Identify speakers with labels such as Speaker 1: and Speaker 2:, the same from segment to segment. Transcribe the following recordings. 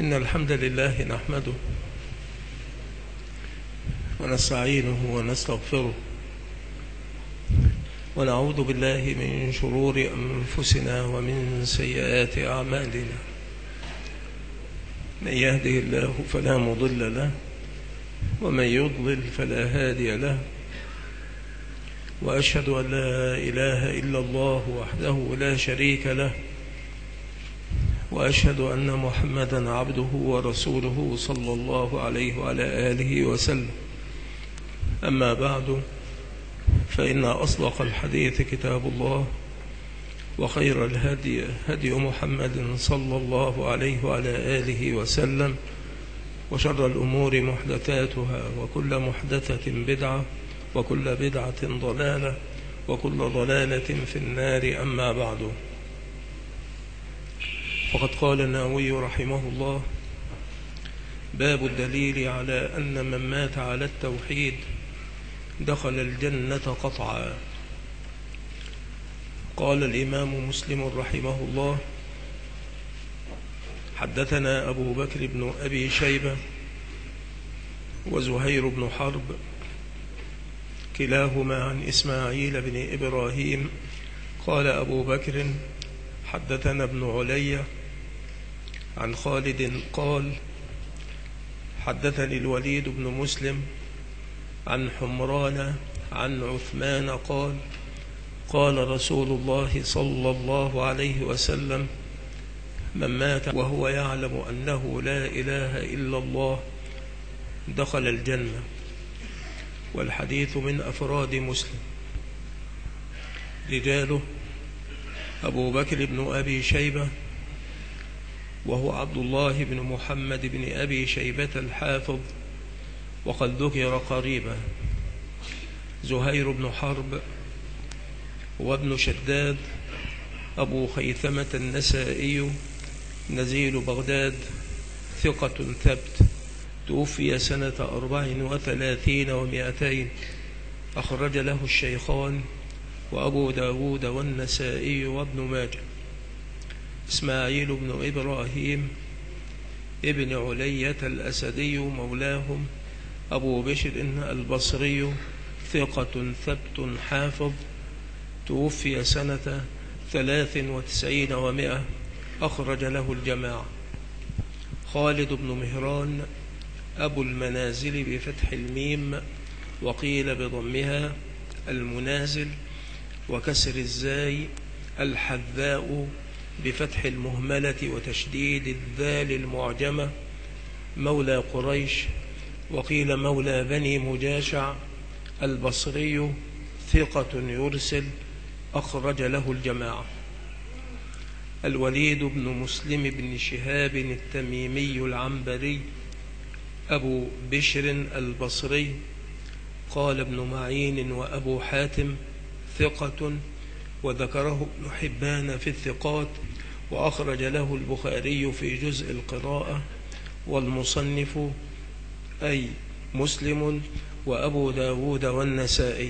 Speaker 1: إن الحمد لله نحمده ونستعينه ونستغفره ونعوذ بالله من شرور أنفسنا ومن سيئات أعمالنا. من يهده الله فلا مضل له ومن يضلل فلا هادي له، وأشهد أن لا إله إلا الله وحده لا شريك له، وأشهد أن محمدا عبده ورسوله صلى الله عليه وعلى آله وسلم. أما بعد، فإن أصدق الحديث كتاب الله، وخير الهدي هدي محمد صلى الله عليه وعلى آله وسلم، وشر الأمور محدثاتها، وكل محدثة بدعة، وكل بدعة ضلالة، وكل ضلالة في النار. أما بعد، فقد قال النووي رحمه الله: باب الدليل على أن من مات على التوحيد دخل الجنة قطعا. قال الإمام مسلم رحمه الله: حدثنا أبو بكر بن أبي شيبة وزهير بن حرب كلاهما عن إسماعيل بن إبراهيم. قال أبو بكر: حدثنا ابن علي عن خالد قال: حدثني الوليد بن مسلم عن حمران عن عثمان قال: قال رسول الله صلى الله عليه وسلم: من مات وهو يعلم أنه لا إله إلا الله دخل الجنة. والحديث من أفراد مسلم. رجاله: أبو بكر بن أبي شيبة وهو عبد الله بن محمد بن أبي شيبة الحافظ وقد ذكر قريبا. زهير بن حرب وابن شداد أبو خيثمة النسائي نزيل بغداد، ثقة ثبت، توفي سنة 34 و200. أخرج له الشيخان وأبو داود والنسائي وابن ماجه. إسماعيل بن إبراهيم ابن علية الأسدي مولاهم أبو بشر البصري، ثقة ثبت حافظ، توفي سنة 93 و100. أخرج له الجماعة. خالد بن مهران أبو المنازل بفتح الميم وقيل بضمها المنازل وكسر الزاي، الحذاء بفتح المهملة وتشديد الذال المعجمة، مولى قريش وقيل مولى بني مجاشع، البصري، ثقة يرسل. أخرج له الجماعة. الوليد بن مسلم بن شهاب التميمي العنبري أبو بشر البصري. قال ابن معين وأبو حاتم ثقة، وذكره ابن حبان في الثقات، وأخرج له البخاري في جزء القراءة، والمصنف أي مسلم وأبو داود والنسائي.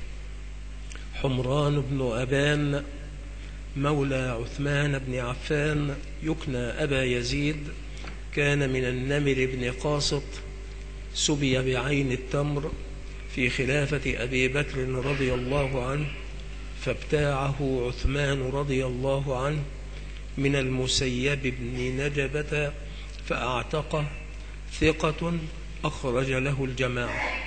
Speaker 1: حمران بن أبان مولى عثمان بن عفان يكنى أبا يزيد، كان من النمر بن قاسط، سبي بعين التمر في خلافة أبي بكر رضي الله عنه، فابتاعه عثمان رضي الله عنه من المسيب بن نجبة فأعتقه، ثقة. أخرج له الجماعة.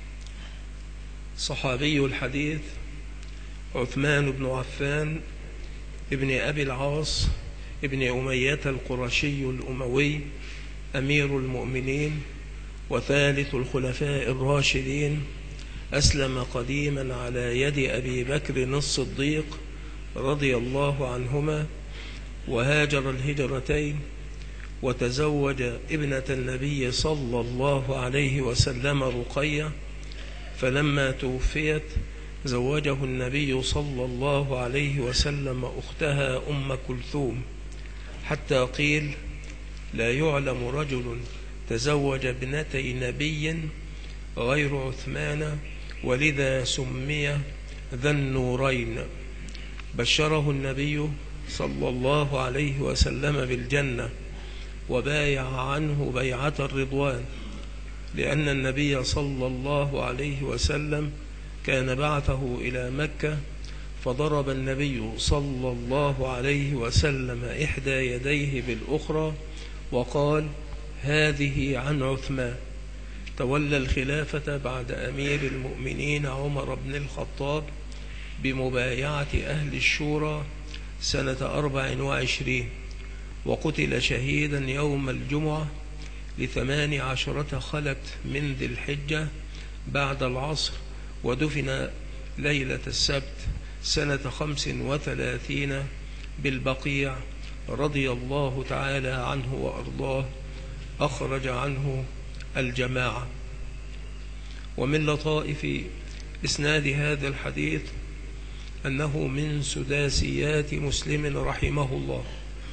Speaker 1: صحابي الحديث: عثمان بن عفان ابن أبي العاص ابن أمية القرشي الأموي، أمير المؤمنين وثالث الخلفاء الراشدين، أسلم قديما على يد أبي بكر الصديق رضي الله عنهما، وهاجر الهجرتين، وتزوج ابنة النبي صلى الله عليه وسلم رقية، فلما توفيت زوجه النبي صلى الله عليه وسلم أختها أم كلثوم، حتى قيل: لا يعلم رجل تزوج ابنتي نبي غير عثمان، ولذا سمي ذا النورين. بشره النبي صلى الله عليه وسلم بالجنة، وبايع عنه بيعة الرضوان، لأن النبي صلى الله عليه وسلم كان بعثه إلى مكة، فضرب النبي صلى الله عليه وسلم إحدى يديه بالأخرى وقال: هذه عن عثمان. تولى الخلافة بعد أمير المؤمنين عمر بن الخطاب بمبايعة أهل الشورى سنة 24، وقتل شهيدا يوم الجمعة 18 خلت من ذي الحجة بعد العصر، ودفن ليلة السبت سنة 35 بالبقيع، رضي الله تعالى عنه وأرضاه. أخرج عنه الجماعة. ومن لطائف إسناد هذا الحديث أنه من سداسيات مسلم رحمه الله،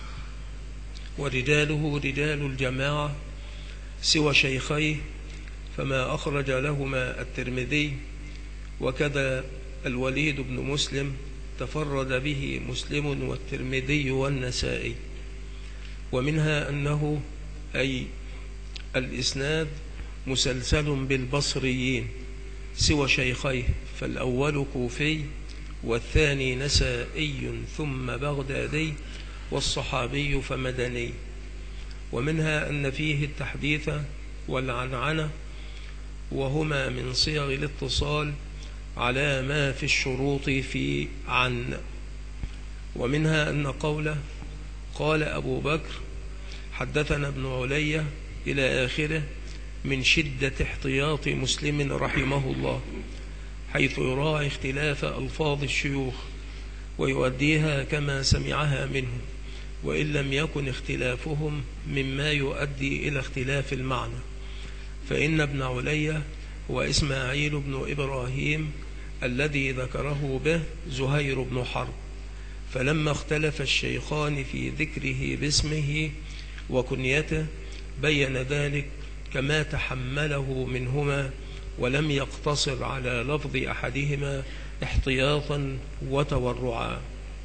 Speaker 1: ورجاله رجال الجماعة سوى شيخيه، فما أخرج لهما الترمذي، وكذا الوليد بن مسلم تفرد به مسلم والترمذي والنسائي. ومنها أنه أي الإسناد مسلسل بالبصريين سوى شيخيه، فالأول كوفي والثاني نسائي ثم بغدادي والصحابي فمدني. ومنها أن فيه التحديث والعنعنة، وهما من صيغ الاتصال على ما في الشروط في عن. ومنها أن قوله قال أبو بكر حدثنا ابن علي إلى آخره من شدة احتياط مسلم رحمه الله، حيث يراعي اختلاف ألفاظ الشيوخ ويؤديها كما سمعها منه، وإن لم يكن اختلافهم مما يؤدي إلى اختلاف المعنى. فإن ابن علي هو إسماعيل بن إبراهيم الذي ذكره به زهير بن حرب، فلما اختلف الشيخان في ذكره باسمه وكنيته بين ذلك كما تحمله منهما، ولم يقتصر على لفظ أحدهما احتياطا وتورعا.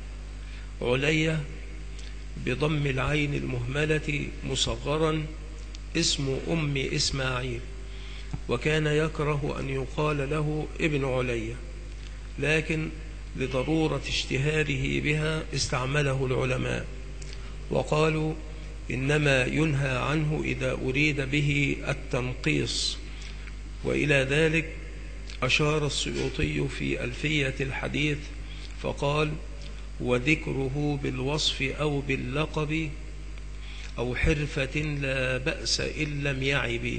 Speaker 1: علي بضم العين المهملة مصغرا اسم أم إسماعيل، وكان يكره أن يقال له ابن علي، لكن لضرورة اشتهاره بها استعمله العلماء، وقالوا إنما ينهى عنه إذا أريد به التنقيص. وإلى ذلك أشار السيوطي في ألفية الحديث فقال: وذكره بالوصف أو باللقب أو حرفة لا بأس إن لم يعب.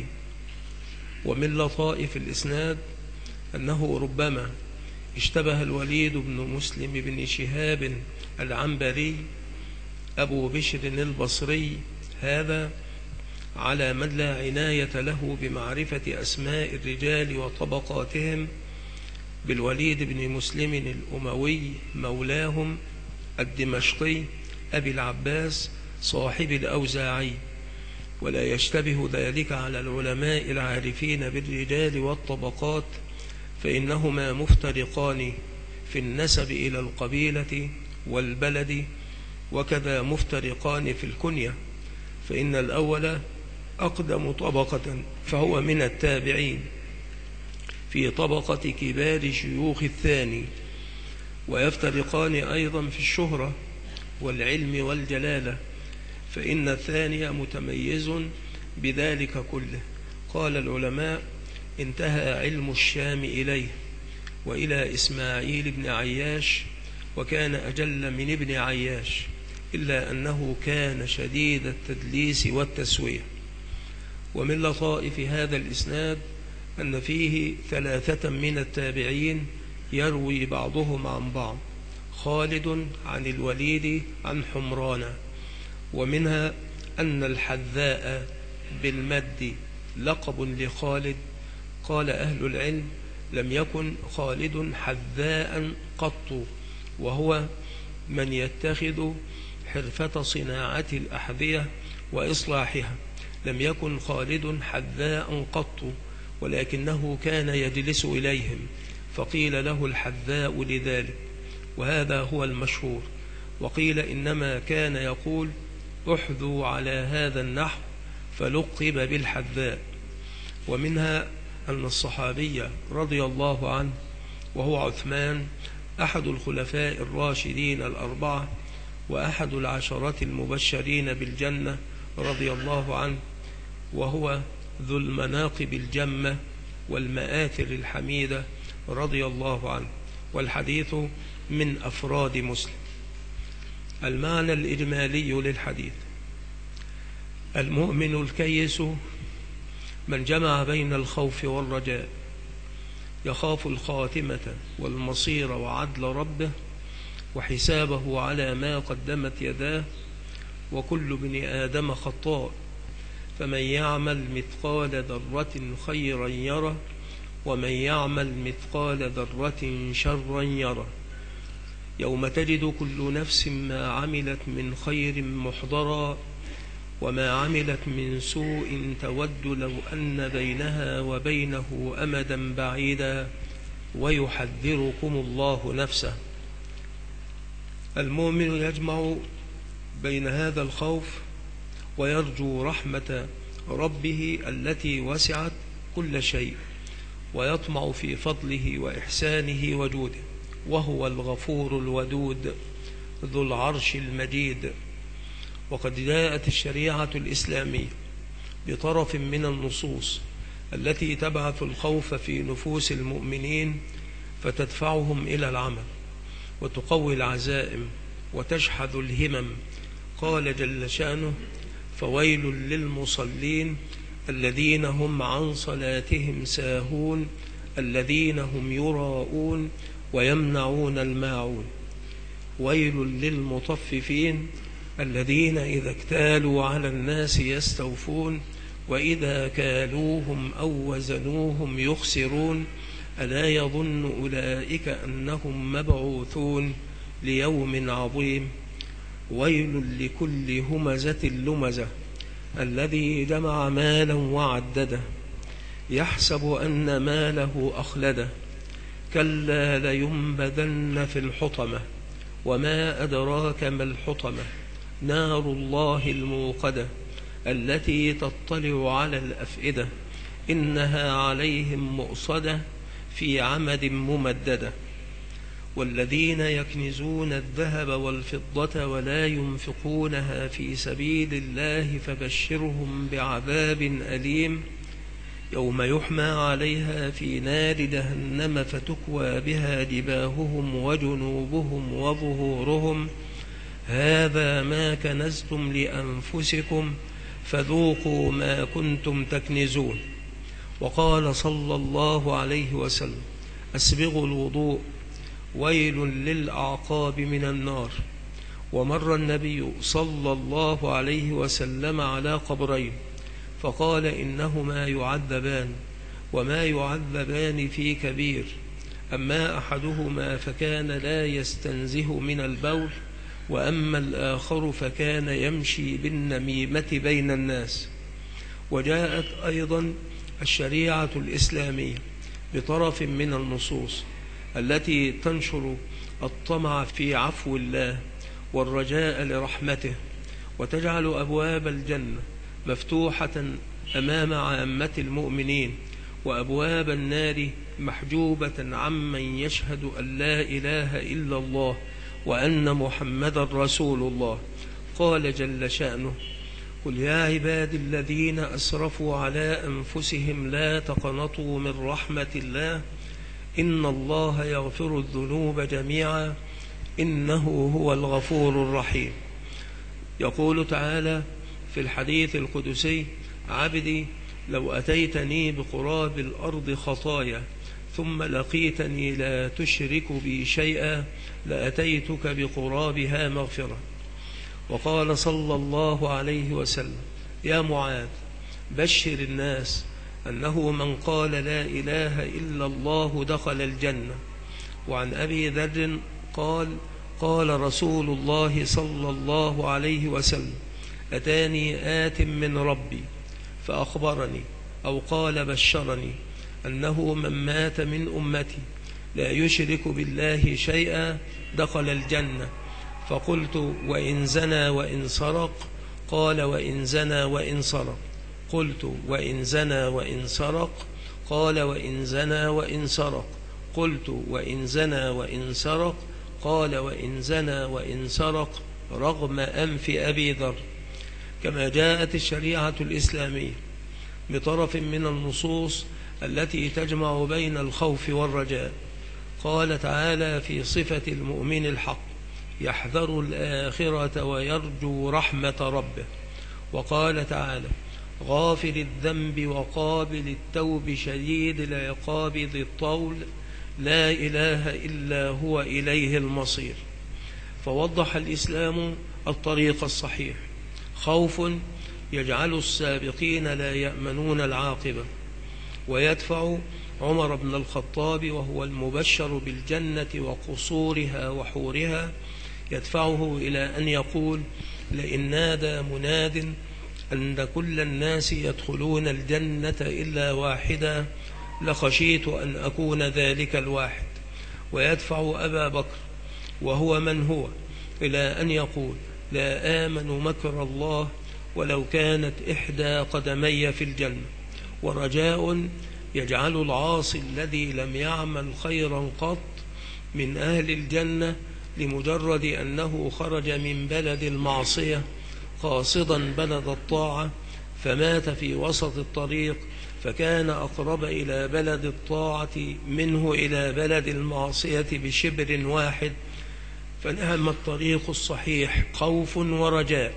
Speaker 1: ومن لطائف الإسناد أنه ربما اشتبه الوليد بن مسلم بن شهاب العنبري أبو بشر البصري هذا على من لا عناية له بمعرفة أسماء الرجال وطبقاتهم بالوليد بن مسلم الأموي مولاهم الدمشقي أبي العباس صاحب الأوزاعي، ولا يشتبه ذلك على العلماء العارفين بالرجال والطبقات، فإنهما مفترقان في النسب إلى القبيلة والبلد، وكذا مفترقان في الكنية، فإن الأول أقدم طبقة فهو من التابعين في طبقة كبار شيوخ الثاني، ويفترقان أيضا في الشهرة والعلم والجلالة، فإن الثاني متميز بذلك كله. قال العلماء: انتهى علم الشام إليه وإلى إسماعيل بن عياش، وكان أجل من ابن عياش، إلا أنه كان شديد التدليس والتسوية. ومن لطائف هذا الإسناد أن فيه 3 من التابعين يروي بعضهم عن بعض: خالد عن الوليد عن حمران. ومنها أن الحذاء بالمد لقب لخالد. قال أهل العلم: لم يكن خالد حذاء قط، وهو من يتخذ حرفة صناعة الأحذية وإصلاحها. لم يكن خالد حذاء قط، ولكنه كان يجلس إليهم، فقيل له الحذاء لذلك، وهذا هو المشهور. وقيل إنما كان يقول: أحذوا على هذا النحو فلقب بالحذاء. ومنها أن الصحابي رضي الله عنه وهو عثمان أحد الخلفاء الراشدين الأربعة وأحد العشرة المبشرين بالجنة رضي الله عنه، وهو ذو المناقب الجمة والمآثر الحميدة رضي الله عنه، والحديث من أفراد مسلم. المعنى الإجمالي للحديث: المؤمن الكيس من جمع بين الخوف والرجاء، يخاف الخاتمة والمصير وعدل ربه وحسابه على ما قدمت يداه، وكل ابن آدم خطاء، فمن يعمل مثقال ذرة خيرا يره ومن يعمل مثقال ذرة شرا يره. يوم تجد كل نفس ما عملت من خير محضرا وما عملت من سوء تود لو أن بينها وبينه أمدا بعيدا ويحذركم الله نفسه. المؤمن يجمع بين هذا الخوف ويرجو رحمة ربه التي وسعت كل شيء، ويطمع في فضله وإحسانه وجوده، وهو الغفور الودود ذو العرش المجيد. وقد جاءت الشريعة الإسلامية بطرف من النصوص التي تبعث الخوف في نفوس المؤمنين فتدفعهم إلى العمل وتقوي العزائم وتشحذ الهمم. قال جل شأنه: فويل للمصلين الذين هم عن صلاتهم ساهون الذين هم يراءون ويمنعون الماعون. ويل للمطففين الذين إذا اكتالوا على الناس يستوفون وإذا كالوهم أو وزنوهم يخسرون ألا يظن أولئك أنهم مبعوثون ليوم عظيم. ويل لكل همزة لمزة الذي جمع مالا وعدده يحسب أن ماله أخلده كلا لينبذن في الحطمة وما أدراك ما الحطمة نار الله الموقدة التي تطلع على الأفئدة إنها عليهم مؤصدة في عمد ممددة. والذين يكنزون الذهب والفضة ولا ينفقونها في سبيل الله فبشرهم بعذاب أليم يوم يحمى عليها في نار جهنم فتكوى بها جباههم وجنوبهم وظهورهم هذا ما كنزتم لأنفسكم فذوقوا ما كنتم تكنزون. وقال صلى الله عليه وسلم: أسبغوا الوضوء ويل للأعقاب من النار. ومر النبي صلى الله عليه وسلم على قبرين فقال: إنهما يعذبان وما يعذبان في كبير، أما أحدهما فكان لا يستنزه من البول وأما الآخر فكان يمشي بالنميمة بين الناس. وجاءت أيضا الشريعة الإسلامية بطرف من النصوص التي تنشر الطمع في عفو الله والرجاء لرحمته وتجعل أبواب الجنة مفتوحة أمام عامة المؤمنين وأبواب النار محجوبة عمن يشهد أن لا إله إلا الله وأن محمد رسول الله. قال جل شأنه: قل يا عباد الذين أسرفوا على أنفسهم لا تقنطوا من رحمة الله إن الله يغفر الذنوب جميعا إنه هو الغفور الرحيم. يقول تعالى في الحديث القدسي: عبدي لو أتيتني بقراب الأرض خطايا ثم لقيتني لا تشرك بي شيئا لأتيتك بقرابها مغفرة. وقال صلى الله عليه وسلم: يا معاذ بشر الناس أنه من قال لا إله إلا الله دخل الجنة. وعن أبي ذر قال: قال رسول الله صلى الله عليه وسلم: أتاني آت من ربي فأخبرني أو قال بشرني أنه من مات من أمتي لا يشرك بالله شيئا دخل الجنة. فقلت: وإن زنى وإن سرق؟ قال وإن زنى وإن سرق. قلت وإن زنى وإن سرق. قال وإن زنى وإن سرق. قلت وإن زنى وإن سرق. قال وإن زنى وإن سرق رغم أنف أبي ذر. كما جاءت الشريعة الإسلامية بطرف من النصوص التي تجمع بين الخوف والرجاء. قال تعالى في صفة المؤمن الحق: يحذر الآخرة ويرجو رحمة ربه. وقال تعالى: غافر الذنب وقابل التوب شديد العقاب ذي الطول لا إله إلا هو إليه المصير. فوضح الإسلام الطريق الصحيح: خوف يجعل السابقين لا يأمنون العاقبة، ويدفع عمر بن الخطاب وهو المبشر بالجنة وقصورها وحورها، يدفعه إلى أن يقول: لئن نادى مناد أن كل الناس يدخلون الجنة إلا واحدا لخشيت أن أكون ذلك الواحد. ويدفع أبا بكر وهو من هو إلى أن يقول: لا آمن مكر الله ولو كانت إحدى قدمي في الجنة. ورجاء يجعل العاصي الذي لم يعمل خيرا قط من أهل الجنة لمجرد أنه خرج من بلد المعصية قاصدا بلد الطاعة فمات في وسط الطريق، فكان أقرب إلى بلد الطاعة منه إلى بلد المعصية بشبر واحد. فنعم الطريق الصحيح خوف ورجاء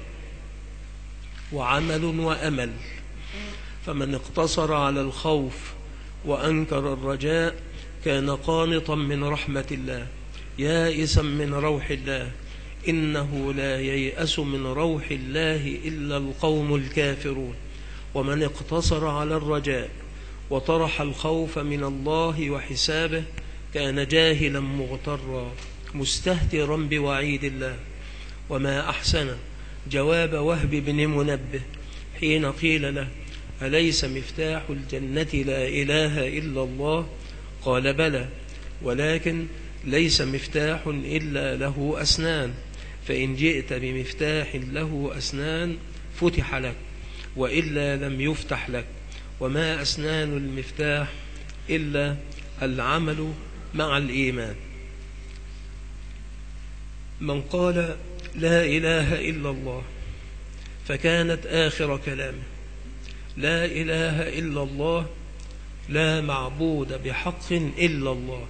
Speaker 1: وعمل وأمل. فمن اقتصر على الخوف وأنكر الرجاء كان قانطا من رحمة الله، يائسا من روح الله. إنه لا ييأس من روح الله إلا القوم الكافرون. ومن اقتصر على الرجاء وطرح الخوف من الله وحسابه كان جاهلا مغترا مستهترا بوعيد الله. وما أحسن جواب وهب بن منبه حين قيل له: أليس مفتاح الجنة لا إله إلا الله؟ قال: بلى، ولكن ليس مفتاح إلا له أسنان، فإن جئت بمفتاح له أسنان فتح لك، وإلا لم يفتح لك. وما أسنان المفتاح إلا العمل مع الإيمان. من قال لا إله إلا الله فكانت آخر كلامه: لا إله إلا الله، لا معبود بحق إلا الله،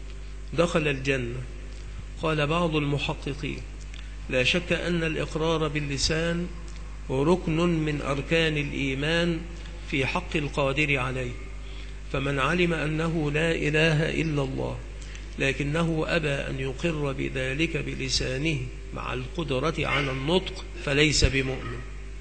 Speaker 1: دخل الجنة. قال بعض المحققين: لا شك أن الإقرار باللسان ركن من أركان الإيمان في حق القادر عليه. فمن علم أنه لا إله إلا الله لكنه أبى أن يقر بذلك بلسانه مع القدرة على النطق فليس بمؤمن.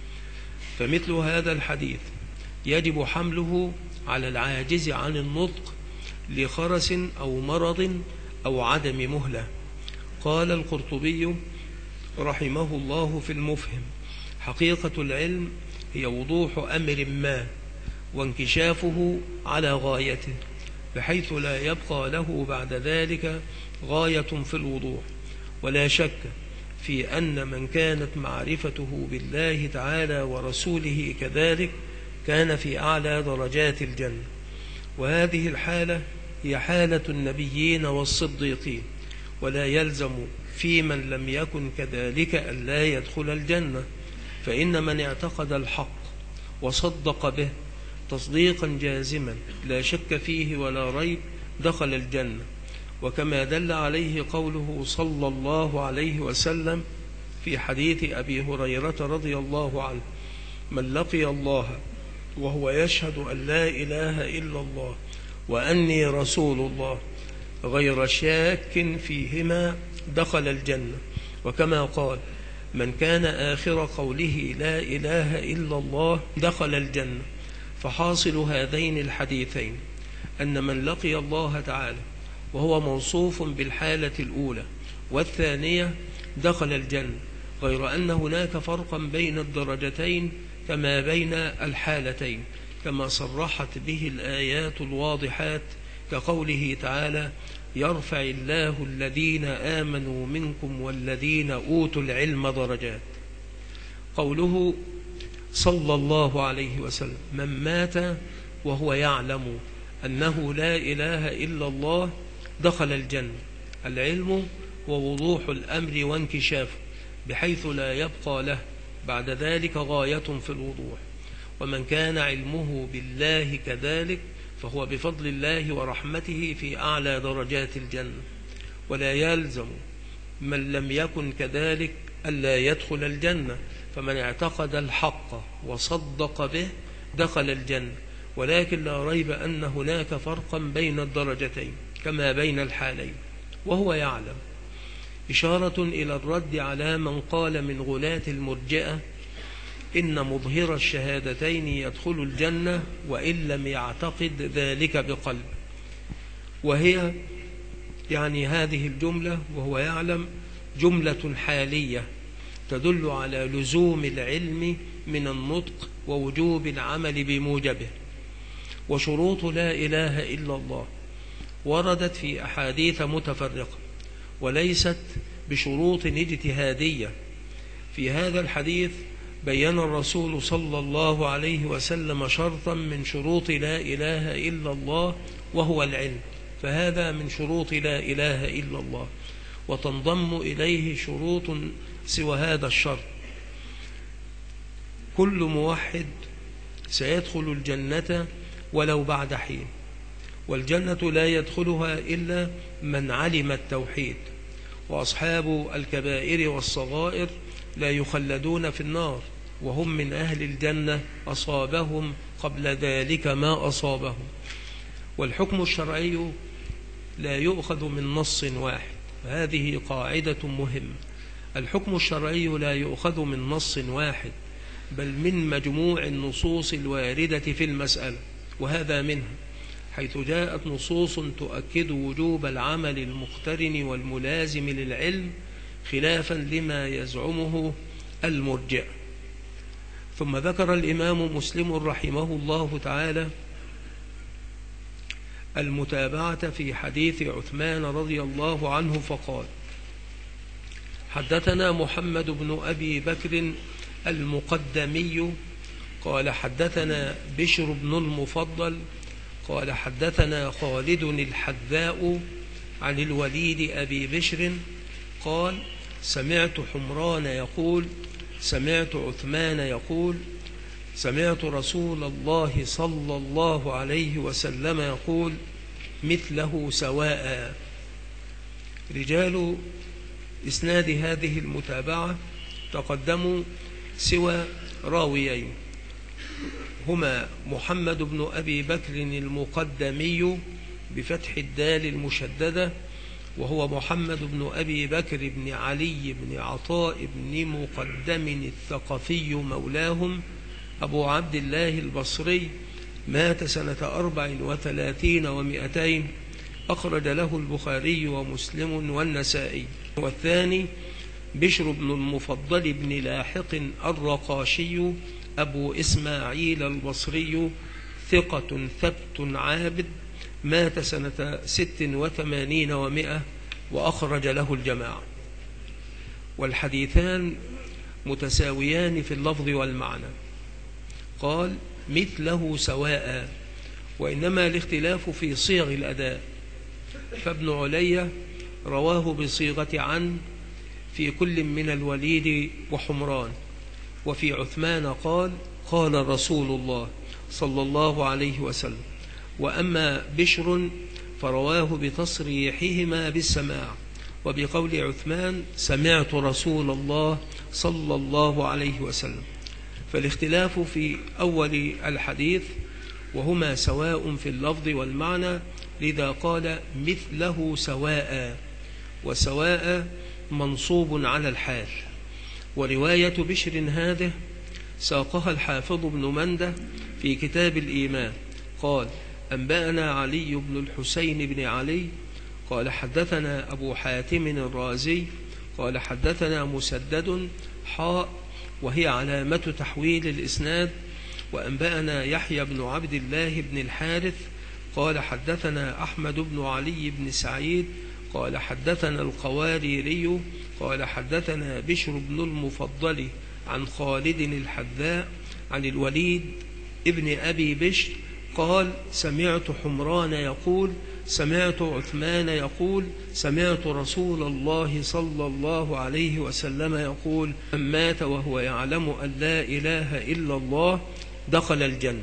Speaker 1: فمثل هذا الحديث يجب حمله على العاجز عن النطق لخرس أو مرض أو عدم مهلة. قال القرطبي رحمه الله في المفهم: حقيقة العلم هي وضوح أمر ما وانكشافه على غايته، بحيث لا يبقى له بعد ذلك غاية في الوضوح. ولا شك في أن من كانت معرفته بالله تعالى ورسوله كذلك كان في أعلى درجات الجنة. وهذه الحالة هي حالة النبيين والصديقين، ولا يلزم في من لم يكن كذلك أن لا يدخل الجنة. فإن من اعتقد الحق وصدق به تصديقا جازما لا شك فيه ولا ريب دخل الجنة. وكما دل عليه قوله صلى الله عليه وسلم في حديث أبي هريرة رضي الله عنه: من لقي الله وهو يشهد أن لا إله إلا الله وأني رسول الله غير شاك فيهما دخل الجنة. وكما قال: من كان آخر قوله لا إله إلا الله دخل الجنة. فحاصل هذين الحديثين أن من لقي الله تعالى وهو موصوف بالحالة الأولى والثانية دخل الجنة، غير أن هناك فرقا بين الدرجتين كما بين الحالتين، كما صرحت به الآيات الواضحات كقوله تعالى: يرفع الله الذين آمنوا منكم والذين أوتوا العلم درجات. قوله صلى الله عليه وسلم: من مات وهو يعلم أنه لا إله إلا الله دخل الجنة. العلم هو وضوح الأمر وانكشافه بحيث لا يبقى له بعد ذلك غاية في الوضوح. ومن كان علمه بالله كذلك فهو بفضل الله ورحمته في أعلى درجات الجنة. ولا يلزم من لم يكن كذلك ألا يدخل الجنة، فمن اعتقد الحق وصدق به دخل الجنة، ولكن لا ريب أن هناك فرقا بين الدرجتين كما بين الحالين. وهو يعلم إشارة إلى الرد على من قال من غلاة المرجئة إن مظهر الشهادتين يدخل الجنة وإن لم يعتقد ذلك بقلب. وهي يعني هذه الجملة وهو يعلم جملة حالية تدل على لزوم العلم من النطق ووجوب العمل بموجبه. وشروط لا إله إلا الله وردت في أحاديث متفرقة وليست بشروط اجتهادية. في هذا الحديث بيّن الرسول صلى الله عليه وسلم شرطا من شروط لا إله إلا الله وهو العلم، فهذا من شروط لا إله إلا الله، وتنضم إليه شروط سوى هذا الشرط. كل موحد سيدخل الجنة ولو بعد حين، والجنة لا يدخلها إلا من علم التوحيد. وأصحاب الكبائر والصغائر لا يخلدون في النار وهم من أهل الجنة أصابهم قبل ذلك ما أصابهم. والحكم الشرعي لا يؤخذ من نص واحد، هذه قاعدة مهمة. الحكم الشرعي لا يؤخذ من نص واحد بل من مجموع النصوص الواردة في المسألة، وهذا منها حيث جاءت نصوص تؤكد وجوب العمل المقترن والملازم للعلم خلافا لما يزعمه المرجئة. ثم ذكر الإمام مسلم رحمه الله تعالى المتابعة في حديث عثمان رضي الله عنه فقال: حدثنا محمد بن أبي بكر المقدمي قال حدثنا بشر بن المفضل قال حدثنا خالد الحذاء عن الوليد أبي بشر قال: سمعت حمران يقول: سمعت عثمان يقول: سمعت رسول الله صلى الله عليه وسلم يقول: مثله سواء. رجال إسناد هذه المتابعة تقدموا سوى راويين، هما محمد بن أبي بكر المقدمي بفتح الدال المشددة، وهو محمد بن أبي بكر بن علي بن عطاء بن مقدم الثقفي مولاهم أبو عبد الله البصري، مات سنة 34 و200، أخرج له البخاري ومسلم والنسائي. والثاني بشر بن المفضل بن لاحق الرقاشي أبو إسماعيل البصري، ثقة ثبت عابد، مات سنة 86 و100، وأخرج له الجماعة. والحديثان متساويان في اللفظ والمعنى. قال: مثله سواء، وإنما الاختلاف في صيغ الأداء، فابن علي رواه بصيغة عن في كل من الوليد وحمران. وفي عثمان قال: قال رسول الله صلى الله عليه وسلم. وأما بشر فرواه بتصريحهما بالسماع، وبقول عثمان: سمعت رسول الله صلى الله عليه وسلم. فالاختلاف في أول الحديث، وهما سواء في اللفظ والمعنى، لذا قال مثله سواء، وسواء منصوب على الحال. ورواية بشر هذه ساقها الحافظ بن منده في كتاب الإيمان، قال: أنبأنا علي بن الحسين بن علي قال حدثنا أبو حاتم الرازي قال حدثنا مسدد حاء، وهي علامة تحويل الإسناد. وأنبأنا يحيى بن عبد الله بن الحارث قال حدثنا أحمد بن علي بن سعيد قال حدثنا القواريري قال حدثنا بشر بن المفضل عن خالد الحذاء عن الوليد ابن أبي بشر قال سمعت حمران يقول سمعت عثمان يقول سمعت رسول الله صلى الله عليه وسلم يقول من مات وهو يعلم أن لا إله إلا الله دخل الجنة.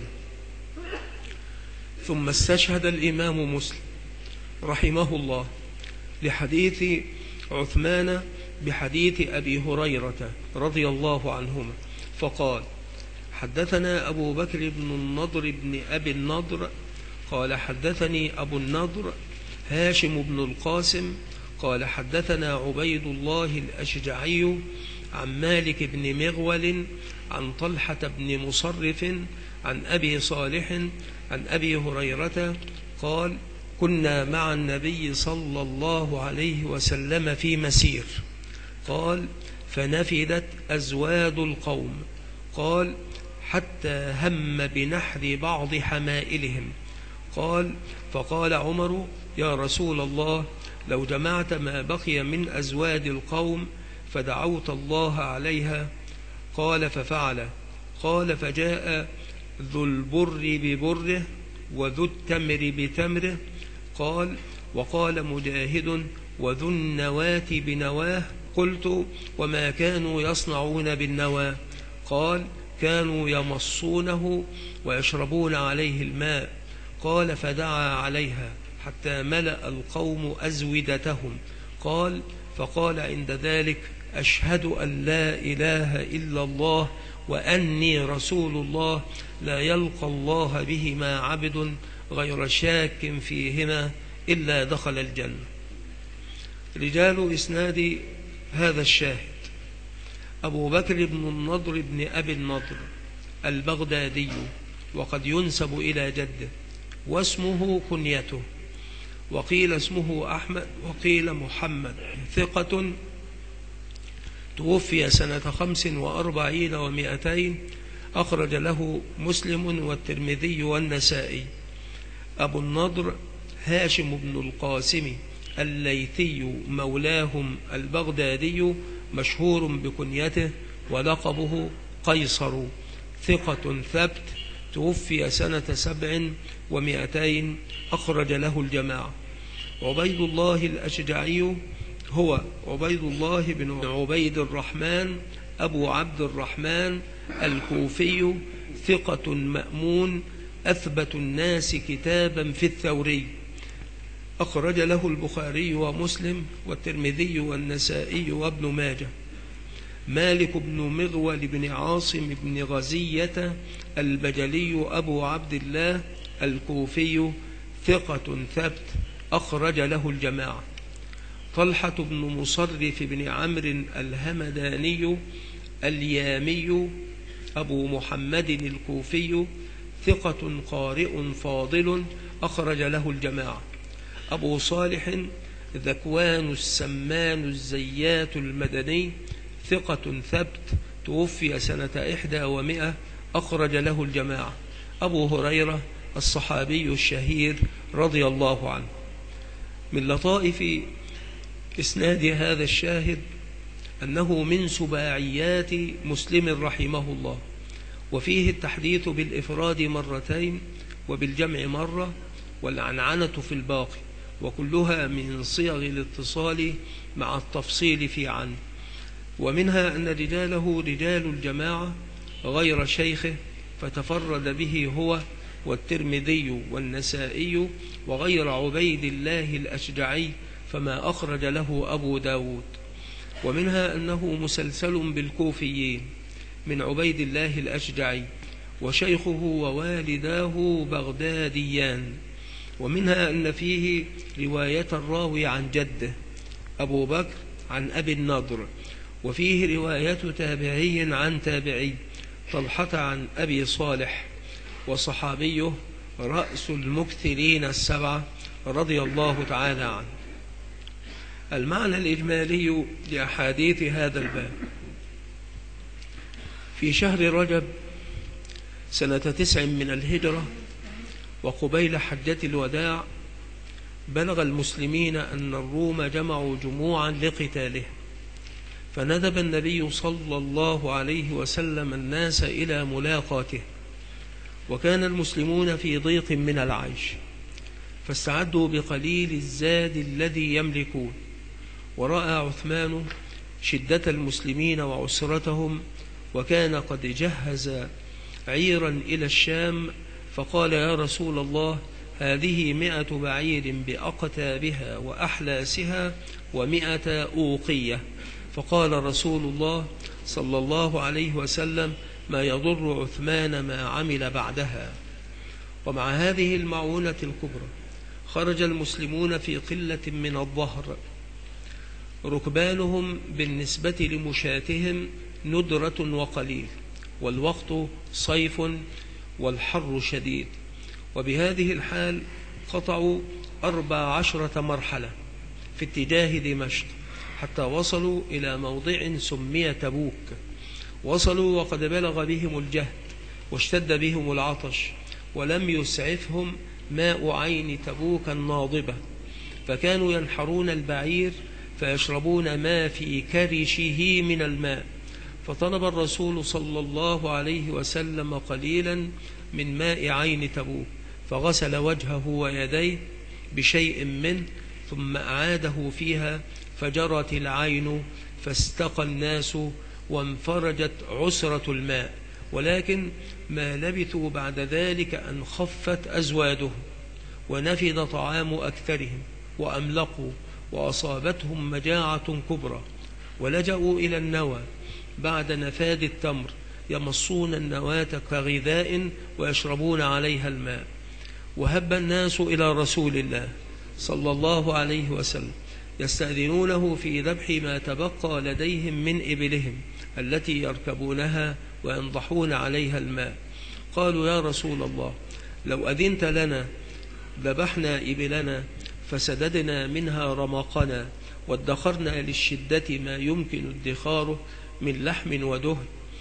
Speaker 1: ثم استشهد الإمام مسلم رحمه الله لحديث عثمان بحديث أبي هريرة رضي الله عنهما فقال حدثنا أبو بكر بن النضر بن أبي النضر قال حدثني أبو النضر هاشم بن القاسم قال حدثنا عبيد الله الأشجعي عن مالك بن مغول عن طلحة بن مصرف عن أبي صالح عن أبي هريرة قال كنا مع النبي صلى الله عليه وسلم في مسير قال فنفدت أزواد القوم قال حتى هم بنحر بعض حمائلهم قال فقال عمر يا رسول الله لو جمعت ما بقي من أزواد القوم فدعوت الله عليها قال ففعل قال فجاء ذو البر ببره وذو التمر بتمره قال وقال مجاهد وذو النواة بنواه قلت وما كانوا يصنعون بالنواه قال كانوا يمصونه ويشربون عليه الماء قال فدعا عليها حتى ملأ القوم أزودتهم قال فقال عند ذلك أشهد أن لا إله إلا الله وأني رسول الله لا يلقى الله بهما عبد غير شاك فيهما إلا دخل الجنة. رجال إسناد هذا الشاهد أبو بكر بن النضر بن أبي النضر البغدادي وقد ينسب إلى جده واسمه كنيته وقيل اسمه أحمد وقيل محمد ثقة توفي سنة 45 و200 أخرج له مسلم والترمذي والنسائي. أبو النضر هاشم بن القاسم الليثي مولاهم البغدادي مشهور بكنيته ولقبه قيصر ثقة ثبت توفي سنة 700 أخرج له الجماعة. عبيد الله الأشجعي هو عبيد الله بن عبيد الرحمن أبو عبد الرحمن الكوفي ثقة مأمون أثبت الناس كتابا في الثوري أخرج له البخاري ومسلم والترمذي والنسائي وابن ماجه. مالك بن مغول بن عاصم بن غزية البجلي أبو عبد الله الكوفي ثقة ثبت أخرج له الجماعة. طلحة بن مصرف بن عمرو الهمداني اليامي أبو محمد الكوفي ثقة قارئ فاضل أخرج له الجماعة. أبو صالح ذكوان السمان الزيات المدني ثقة ثبت توفي سنة 100 أخرج له الجماعة. أبو هريرة الصحابي الشهير رضي الله عنه. من لطائف إسناد هذا الشاهد أنه من سباعيات مسلم رحمه الله، وفيه التحديث بالإفراد مرتين وبالجمع مرة والعنعنة في الباقي، وكلها من صيغ الاتصال مع التفصيل في عن. ومنها أن رجاله رجال الجماعة غير شيخه فتفرد به هو والترمذي والنسائي وغير عبيد الله الأشجعي فما أخرج له أبو داود. ومنها أنه مسلسل بالكوفيين من عبيد الله الأشجعي وشيخه ووالداه بغداديان. ومنها أن فيه رواية الراوي عن جده أبو بكر عن أبي النضر، وفيه رواية تابعي عن تابعي طلحة عن أبي صالح، وصحابيه رأس المكثرين السبعة رضي الله تعالى عنه. المعنى الإجمالي لأحاديث هذا الباب: في شهر رجب سنة 9 من الهجرة وقبيل حجة الوداع بلغ المسلمين أن الروم جمعوا جموعا لقتاله، فندب النبي صلى الله عليه وسلم الناس إلى ملاقاته، وكان المسلمون في ضيق من العيش، فاستعدوا بقليل الزاد الذي يملكون. ورأى عثمان شدة المسلمين وعسرتهم، وكان قد جهز عيرا إلى الشام، فقال: يا رسول الله، هذه 100 بعير بأقتابها وأحلاسها و100 أوقية. فقال رسول الله صلى الله عليه وسلم: ما يضر عثمان ما عمل بعدها. ومع هذه المعونة الكبرى خرج المسلمون في قلة من الظهر، ركبانهم بالنسبة لمشاتهم ندرة وقليل، والوقت صيف والحر شديد. وبهذه الحال قطعوا 14 مرحلة في اتجاه دمشق، حتى وصلوا إلى موضع سمي تبوك. وصلوا وقد بلغ بهم الجهد واشتد بهم العطش، ولم يسعفهم ماء عين تبوك الناضبة، فكانوا ينحرون البعير فيشربون ما في كرشه من الماء. فطلب الرسول صلى الله عليه وسلم قليلا من ماء عين تبوك، فغسل وجهه ويديه بشيء منه، ثم أعاده فيها، فجرت العين فاستقى الناس وانفرجت عسرة الماء. ولكن ما لبثوا بعد ذلك أن خفت أزوادهم ونفد طعام أكثرهم وأملقوا، وأصابتهم مجاعة كبرى، ولجأوا إلى النوى بعد نفاد التمر، يمصون النواة كغذاء ويشربون عليها الماء. وهب الناس إلى رسول الله صلى الله عليه وسلم يستأذنونه في ذبح ما تبقى لديهم من إبلهم التي يركبونها وينضحون عليها الماء. قالوا: يا رسول الله، لو أذنت لنا ذبحنا إبلنا فسددنا منها رمقنا، وادخرنا للشدة ما يمكن ادخاره من لحم ودهن.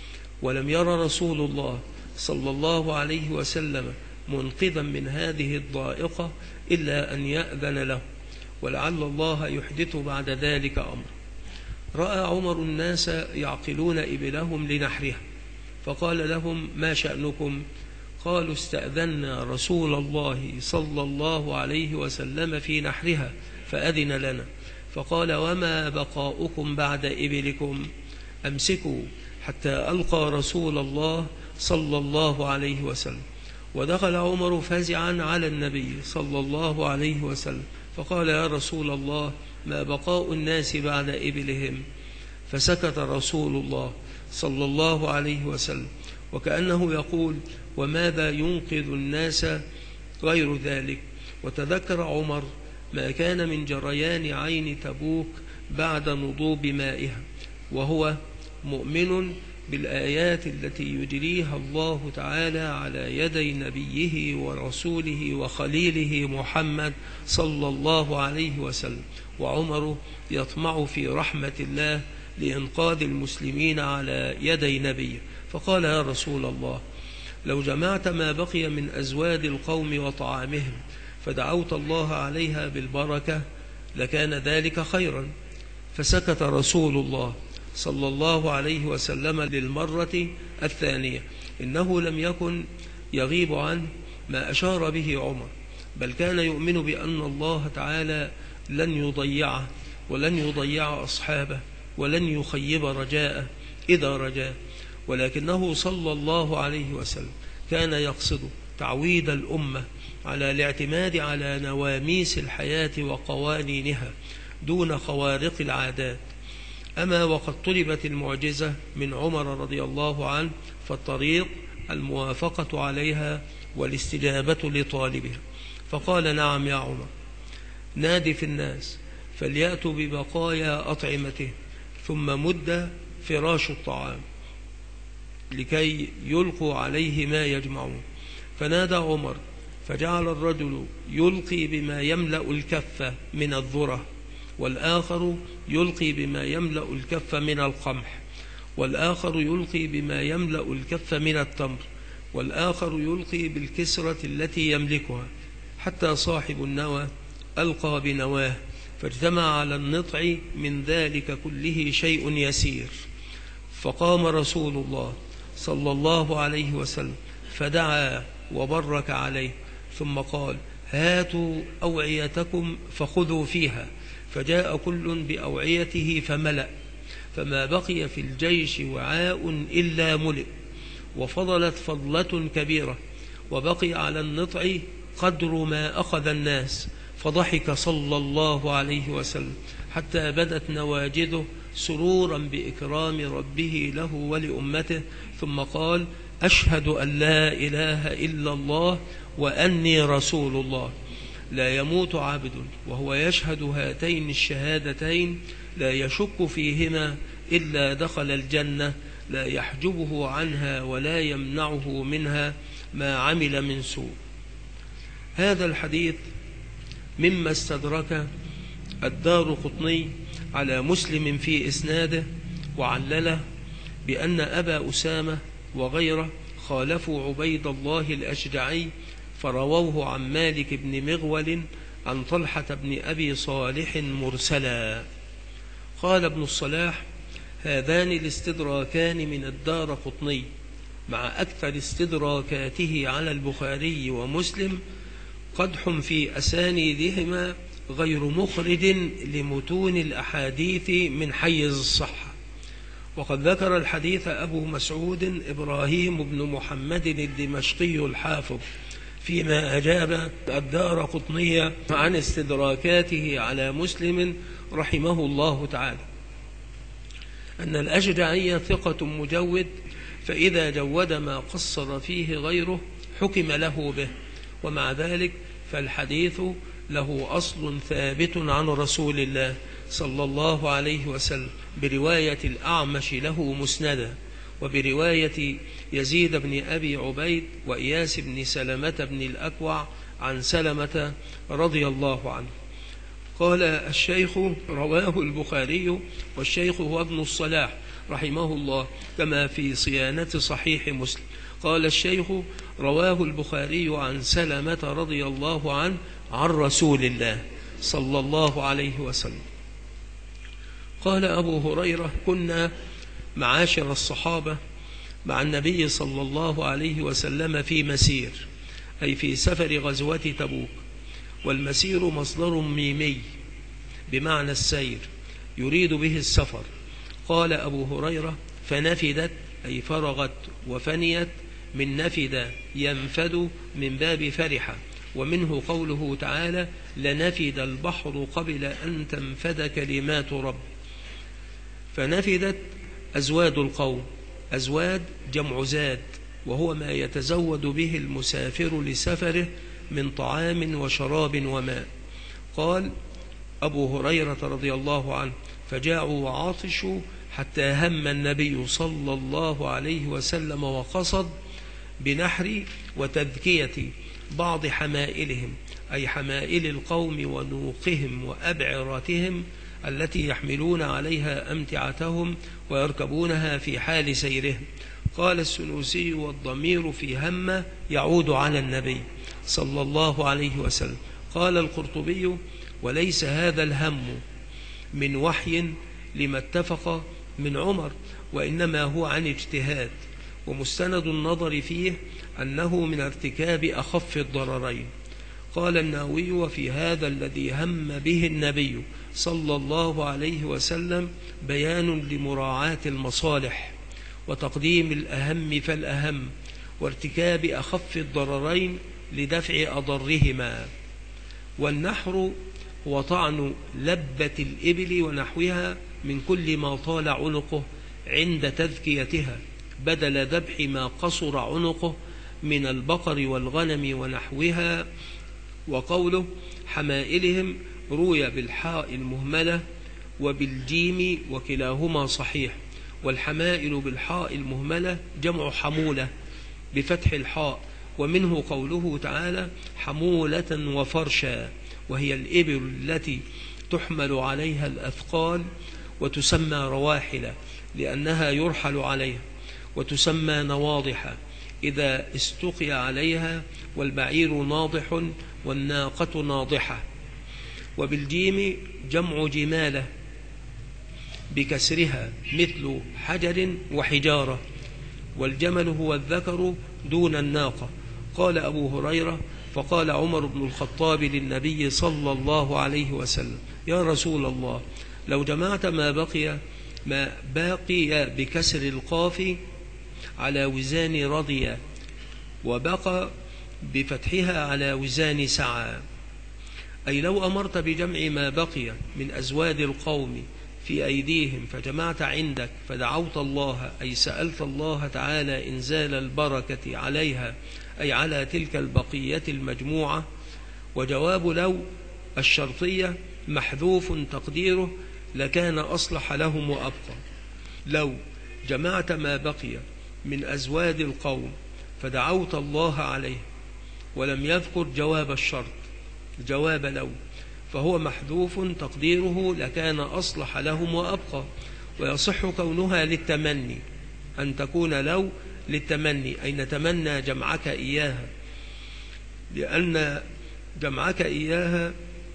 Speaker 1: ولم ير رسول الله صلى الله عليه وسلم منقذا من هذه الضائقة إلا أن يأذن له، ولعل الله يحدث بعد ذلك أمر. رأى عمر الناس يعقلون إبلهم لنحرها، فقال لهم: ما شأنكم؟ قالوا: استأذنا رسول الله صلى الله عليه وسلم في نحرها فأذن لنا. فقال: وما بقاؤكم بعد إبلكم؟ أمسكوا حتى ألقى رسول الله صلى الله عليه وسلم. ودخل عمر فزعا على النبي صلى الله عليه وسلم، فقال: يا رسول الله، ما بقاء الناس بعد إبلهم؟ فسكت رسول الله صلى الله عليه وسلم، وكأنه يقول: وماذا ينقذ الناس غير ذلك؟ وتذكر عمر ما كان من جريان عين تبوك بعد نضوب مائها، وهو مؤمن بالآيات التي يجريها الله تعالى على يدي نبيه ورسوله وخليله محمد صلى الله عليه وسلم. وعمر يطمع في رحمة الله لإنقاذ المسلمين على يدي نبيه، فقال: يا رسول الله، لو جمعت ما بقي من أزواد القوم وطعامهم فدعوت الله عليها بالبركة لكان ذلك خيرا. فسكت رسول الله صلى الله عليه وسلم للمرة الثانية. إنه لم يكن يغيب عنه ما أشار به عمر، بل كان يؤمن بأن الله تعالى لن يضيعه ولن يضيع أصحابه ولن يخيب رجاءه إذا رجاه، ولكنه صلى الله عليه وسلم كان يقصد تعويد الأمة على الاعتماد على نواميس الحياة وقوانينها دون خوارق العادات. أما وقد طلبت المعجزة من عمر رضي الله عنه، فالطريق الموافقة عليها والاستجابة لطالبها. فقال: نعم يا عمر، نادي في الناس فليأتوا ببقايا أطعمته، ثم مد فراش الطعام لكي يلقوا عليه ما يجمعون. فنادى عمر، فجعل الرجل يلقي بما يملأ الكف من الذرة، والآخر يلقي بما يملأ الكف من القمح، والآخر يلقي بما يملأ الكف من التمر، والآخر يلقي بالكسرة التي يملكها، حتى صاحب النوى ألقى بنواه، فاجتمع على النطع من ذلك كله شيء يسير. فقام رسول الله صلى الله عليه وسلم فدعا وبرك عليه، ثم قال: هاتوا أوعيتكم فخذوا فيها. فجاء كل بأوعيته فملأ، فما بقي في الجيش وعاء إلا ملئ، وفضلت فضلة كبيرة، وبقي على النطع قدر ما أخذ الناس. فضحك صلى الله عليه وسلم حتى بدت نواجذه سرورا بإكرام ربه له ولأمته، ثم قال: أشهد أن لا إله إلا الله وأني رسول الله. لا يموت عبد وهو يشهد هاتين الشهادتين لا يشك فيهما إلا دخل الجنة، لا يحجبه عنها ولا يمنعه منها ما عمل من سوء. هذا الحديث مما استدرك الدارقطني على مسلم في إسناده، وعلله بأن أبا أسامة وغيره خالفوا عبيد الله الأشجعي فرووه عن مالك بن مغول عن طلحة بن أبي صالح مرسلا. قال ابن الصلاح: هذان الاستدراكان من الدارقطني مع أكثر استدراكاته على البخاري ومسلم قدح في أسانيدهما غير مخرج لمتون الأحاديث من حيز الصحة. وقد ذكر الحديث أبو مسعود إبراهيم بن محمد الدمشقي الحافظ فيما أجاب الدارقطني عن استدراكاته على مسلم رحمه الله تعالى أن الأشجعي ثقة مجود، فإذا جود ما قصر فيه غيره حكم له به، ومع ذلك فالحديث له أصل ثابت عن رسول الله صلى الله عليه وسلم برواية الأعمش له مسندا، وبرواية يزيد بن أبي عبيد وإياس بن سلمة بن الأكوع عن سلمة رضي الله عنه. قال الشيخ: رواه البخاري، والشيخ هو ابن الصلاح رحمه الله كما في صيانة صحيح مسلم. قال الشيخ: رواه البخاري عن سلمة رضي الله عنه عن رسول الله صلى الله عليه وسلم. قال أبو هريرة: كنا معاشر الصحابة مع النبي صلى الله عليه وسلم في مسير، أي في سفر غزوة تبوك. والمسير مصدر ميمي بمعنى السير يريد به السفر. قال أبو هريرة: فنفدت أي فرغت وفنيت من نفد ينفد من باب فرحة، ومنه قوله تعالى: لنفد البحر قبل أن تنفد كلمات رب. فنفدت أزواد القوم، أزواد جمع زاد، وهو ما يتزود به المسافر لسفره من طعام وشراب وماء. قال أبو هريرة رضي الله عنه: فجاعوا وعاطشوا حتى هم النبي صلى الله عليه وسلم وقصد بنحر وتذكية بعض حمائلهم، أي حمائل القوم ونوقهم وأبعرتهم التي يحملون عليها أمتعتهم ويركبونها في حال سيرهم. قال السنوسي: والضمير في هم يعود على النبي صلى الله عليه وسلم. قال القرطبي: وليس هذا الهم من وحي لما اتفق من عمر، وإنما هو عن اجتهاد، ومستند النظر فيه أنه من ارتكاب أخف الضررين. قال النووي: وفي هذا الذي هم به النبي صلى الله عليه وسلم بيان لمراعاة المصالح وتقديم الأهم فالأهم، وارتكاب أخف الضررين لدفع أضرهما. والنحر هو طعن لبة الإبل ونحوها من كل ما طال عنقه عند تذكيتها، بدل ذبح ما قصر عنقه من البقر والغنم ونحوها. وقوله حمائلهم روي بالحاء المهملة وبالجيم وكلاهما صحيح، والحمائل بالحاء المهملة جمع حمولة بفتح الحاء. ومنه قوله تعالى: حمولة وفرشا، وهي الإبل التي تحمل عليها الأثقال وتسمى رواحل لأنها يرحل عليها، وتسمى نواضح إذا استقي عليها، والبعير ناضح والناقة ناضحة. وبالجيم جمع جمالة بكسرها مثل حجر وحجارة، والجمل هو الذكر دون الناقة. قال أبو هريرة: فقال عمر بن الخطاب للنبي صلى الله عليه وسلم: يا رسول الله، لو جمعت ما باقي بكسر القاف على وزان رضي، وبقى بفتحها على وزان سعى، أي لو أمرت بجمع ما بقي من أزواد القوم في أيديهم فجمعت عندك فدعوت الله، أي سألت الله تعالى إنزال البركة عليها، أي على تلك البقية المجموعة. وجواب لو الشرطية محذوف تقديره: لكان أصلح لهم وأبقى. لو جمعت ما بقي من أزواد القوم فدعوت الله عليه، ولم يذكر جواب الشرط جواب لو، فهو محذوف تقديره: لكان أصلح لهم وأبقى. ويصح كونها للتمني، أن تكون لو للتمني، أي نتمنى جمعك إياها، لأن جمعك إياها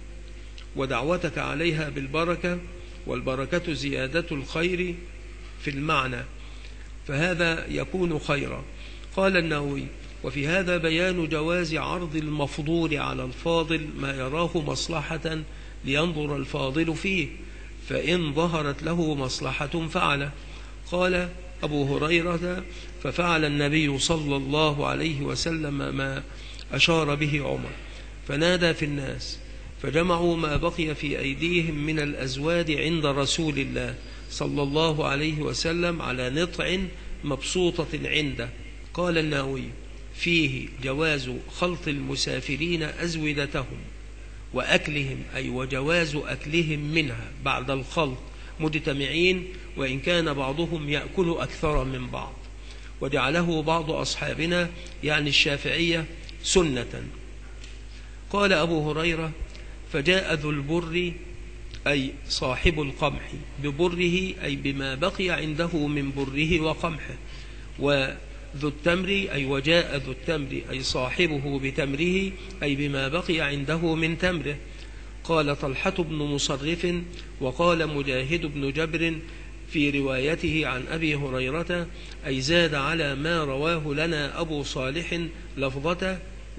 Speaker 1: ودعوتك عليها بالبركة، والبركة زيادة الخير في المعنى، فهذا يكون خيرا. قال النووي: وفي هذا بيان جواز عرض المفضول على الفاضل ما يراه مصلحة لينظر الفاضل فيه، فإن ظهرت له مصلحة فعله. قال أبو هريرة: ففعل النبي صلى الله عليه وسلم ما أشار به عمر، فنادى في الناس فجمعوا ما بقي في أيديهم من الأزواد عند رسول الله صلى الله عليه وسلم على نطع مبسوطة عنده. قال النووي: فيه جواز خلط المسافرين أزودتهم وأكلهم، أي وجواز أكلهم منها بعد الخلط مجتمعين، وإن كان بعضهم يأكل أكثر من بعض. وجعله بعض أصحابنا يعني الشافعية سنة. قال أبو هريرة: فجاء ذو البر، أي صاحب القمح، ببره، أي بما بقي عنده من بره وقمحه، وذو التمر، أي وجاء ذو التمر، أي صاحبه بتمره، أي بما بقي عنده من تمره. قال طلحة بن مصرف وقال مجاهد بن جبر في روايته عن أبي هريرة: أي زاد على ما رواه لنا أبو صالح لفظة: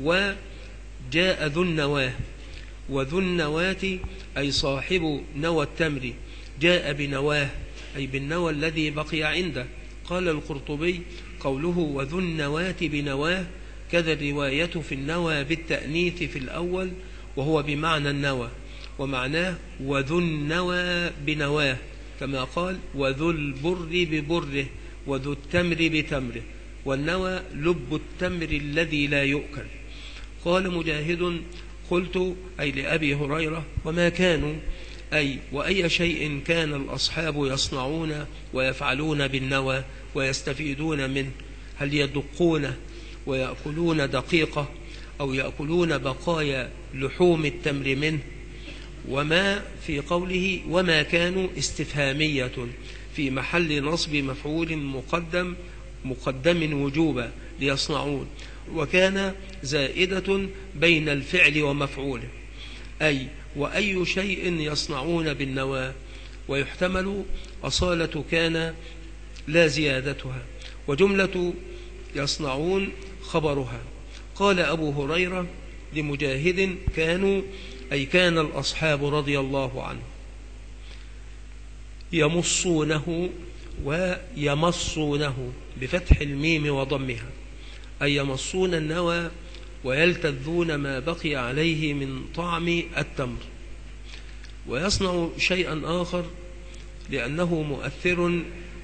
Speaker 1: وجاء ذو النواه. وذو النواة، أي صاحب نوى التمر، جاء بنواه، أي بالنوى الذي بقي عنده. قال القرطبي: قوله وذو النواة بنواه كذا الرواية في النوى بالتأنيث في الأول، وهو بمعنى النوى، ومعناه وذو النوى بنواه، كما قال وذو البر ببره، وذو التمر بتمره، والنوى لب التمر الذي لا يؤكل. قال مجاهد: قلت أي لأبي هريرة: وما كانوا، أي وأي شيء كان الأصحاب يصنعون ويفعلون بالنوى ويستفيدون منه؟ هل يدقونه ويأكلون دقيقة، أو يأكلون بقايا لحوم التمر منه؟ وما في قوله وما كانوا استفهامية في محل نصب مفعول مقدم وجوبا ليصنعون، وكان زائدة بين الفعل ومفعوله، أي وأي شيء يصنعون بالنوى، ويحتمل أصالة كان لا زيادتها، وجملة يصنعون خبرها. قال أبو هريرة لمجاهد: كانوا، أي كان الأصحاب رضي الله عنهم يمصونه ويمصونه بفتح الميم وضمها، أي يمصون النوى ويلتذون ما بقي عليه من طعم التمر. ويصنع شيئا آخر لأنه مؤثر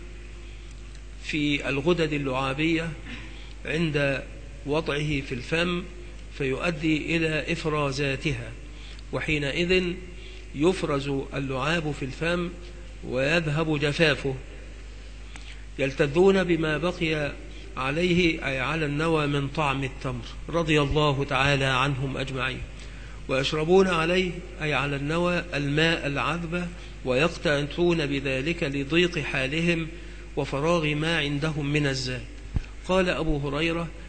Speaker 1: في الغدد اللعابية عند وضعه في الفم، فيؤدي إلى إفرازاتها، وحينئذ يفرز اللعاب في الفم ويذهب جفافه. يلتذون بما بقي عليه، أي على النوى، من طعم التمر، رضي الله تعالى عنهم أجمعين. ويشربون عليه، أي على النوى، الماء العذب، ويقتاتون بذلك لضيق حالهم وفراغ ما عندهم من الزاد. قال أبو هريرة: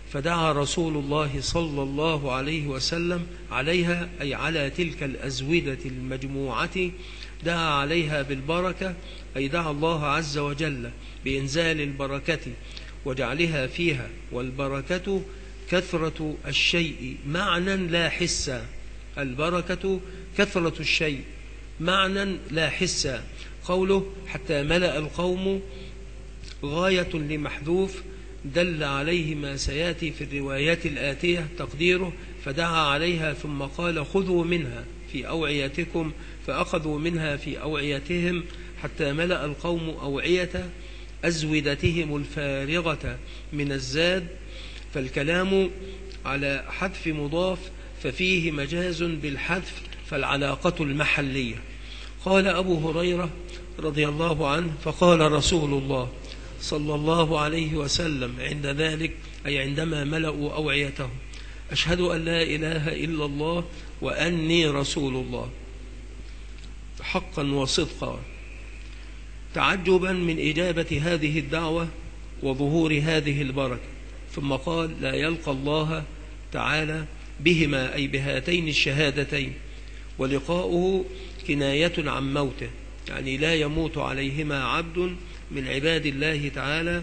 Speaker 1: فدعا رسول الله صلى الله عليه وسلم عليها، أي على تلك الأزودة المجموعة، دعا عليها بالبركة، أي دعا الله عز وجل بإنزال البركة وجعلها فيها. والبركة كثرة الشيء معنى لا حسا، البركة كثرة الشيء معنى لا حسا. قوله حتى ملأ القوم غاية لمحذوف دل عليه ما سيأتي في الروايات الآتية، تقديره فدعا عليها ثم قال خذوا منها في أوعيتكم، فأخذوا منها في أوعيتهم حتى ملأ القوم أوعية أزودتهم الفارغة من الزاد. فالكلام على حذف مضاف ففيه مجاز بالحذف، فالعلاقة المحلية. قال أبو هريرة رضي الله عنه فقال رسول الله صلى الله عليه وسلم عند ذلك، أي عندما ملأوا أوعيتهم: أشهد أن لا إله إلا الله وأني رسول الله، حقا وصدقا، تعجبا من إجابة هذه الدعوة وظهور هذه البركة. ثم قال: لا يلقى الله تعالى بهما، أي بهاتين الشهادتين، ولقاؤه كناية عن موته، يعني لا يموت عليهما عبد من عباد الله تعالى،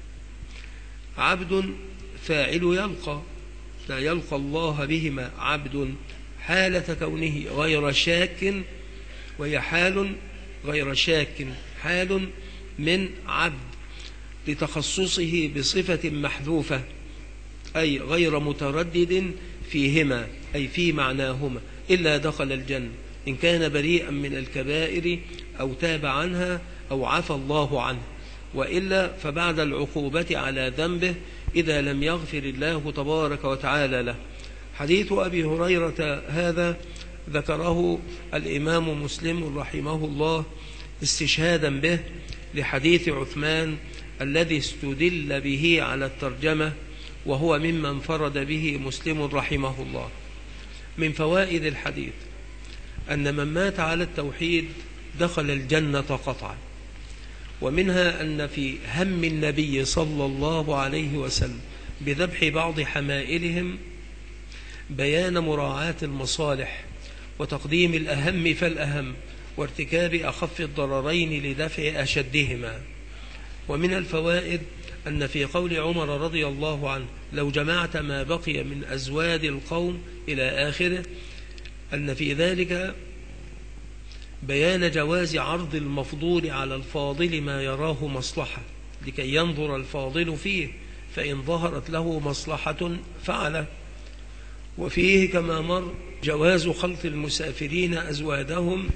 Speaker 1: عبد فاعل يلقى، لا يلقى الله بهما عبد حالة كونه غير شاك، وهي حال غير شاك، حال من عبد لتخصصه بصفة محذوفة، أي غير متردد فيهما، أي في معناهما، إلا دخل الجنة إن كان بريئا من الكبائر أو تاب عنها أو عفى الله عنه، وإلا فبعد العقوبة على ذنبه إذا لم يغفر الله تبارك وتعالى له. حديث أبي هريرة هذا ذكره الإمام مسلم رحمه الله استشهادا به لحديث عثمان الذي استدل به على الترجمة، وهو ممن فرد به مسلم رحمه الله. من فوائد الحديث أن من مات على التوحيد دخل الجنة قطعا، ومنها أن في هم النبي صلى الله عليه وسلم بذبح بعض حمائلهم بيان مراعاة المصالح وتقديم الأهم فالأهم، وارتكاب أخف الضررين لدفع أشدهما. ومن الفوائد أن في قول عمر رضي الله عنه: لو جمعت ما بقي من أزواد القوم إلى آخره، أن في ذلك بيان جواز عرض المفضول على الفاضل ما يراه مصلحة، لكي ينظر الفاضل فيه، فإن ظهرت له مصلحة فعله. وفيه كما مر جواز خلط المسافرين أزوادهم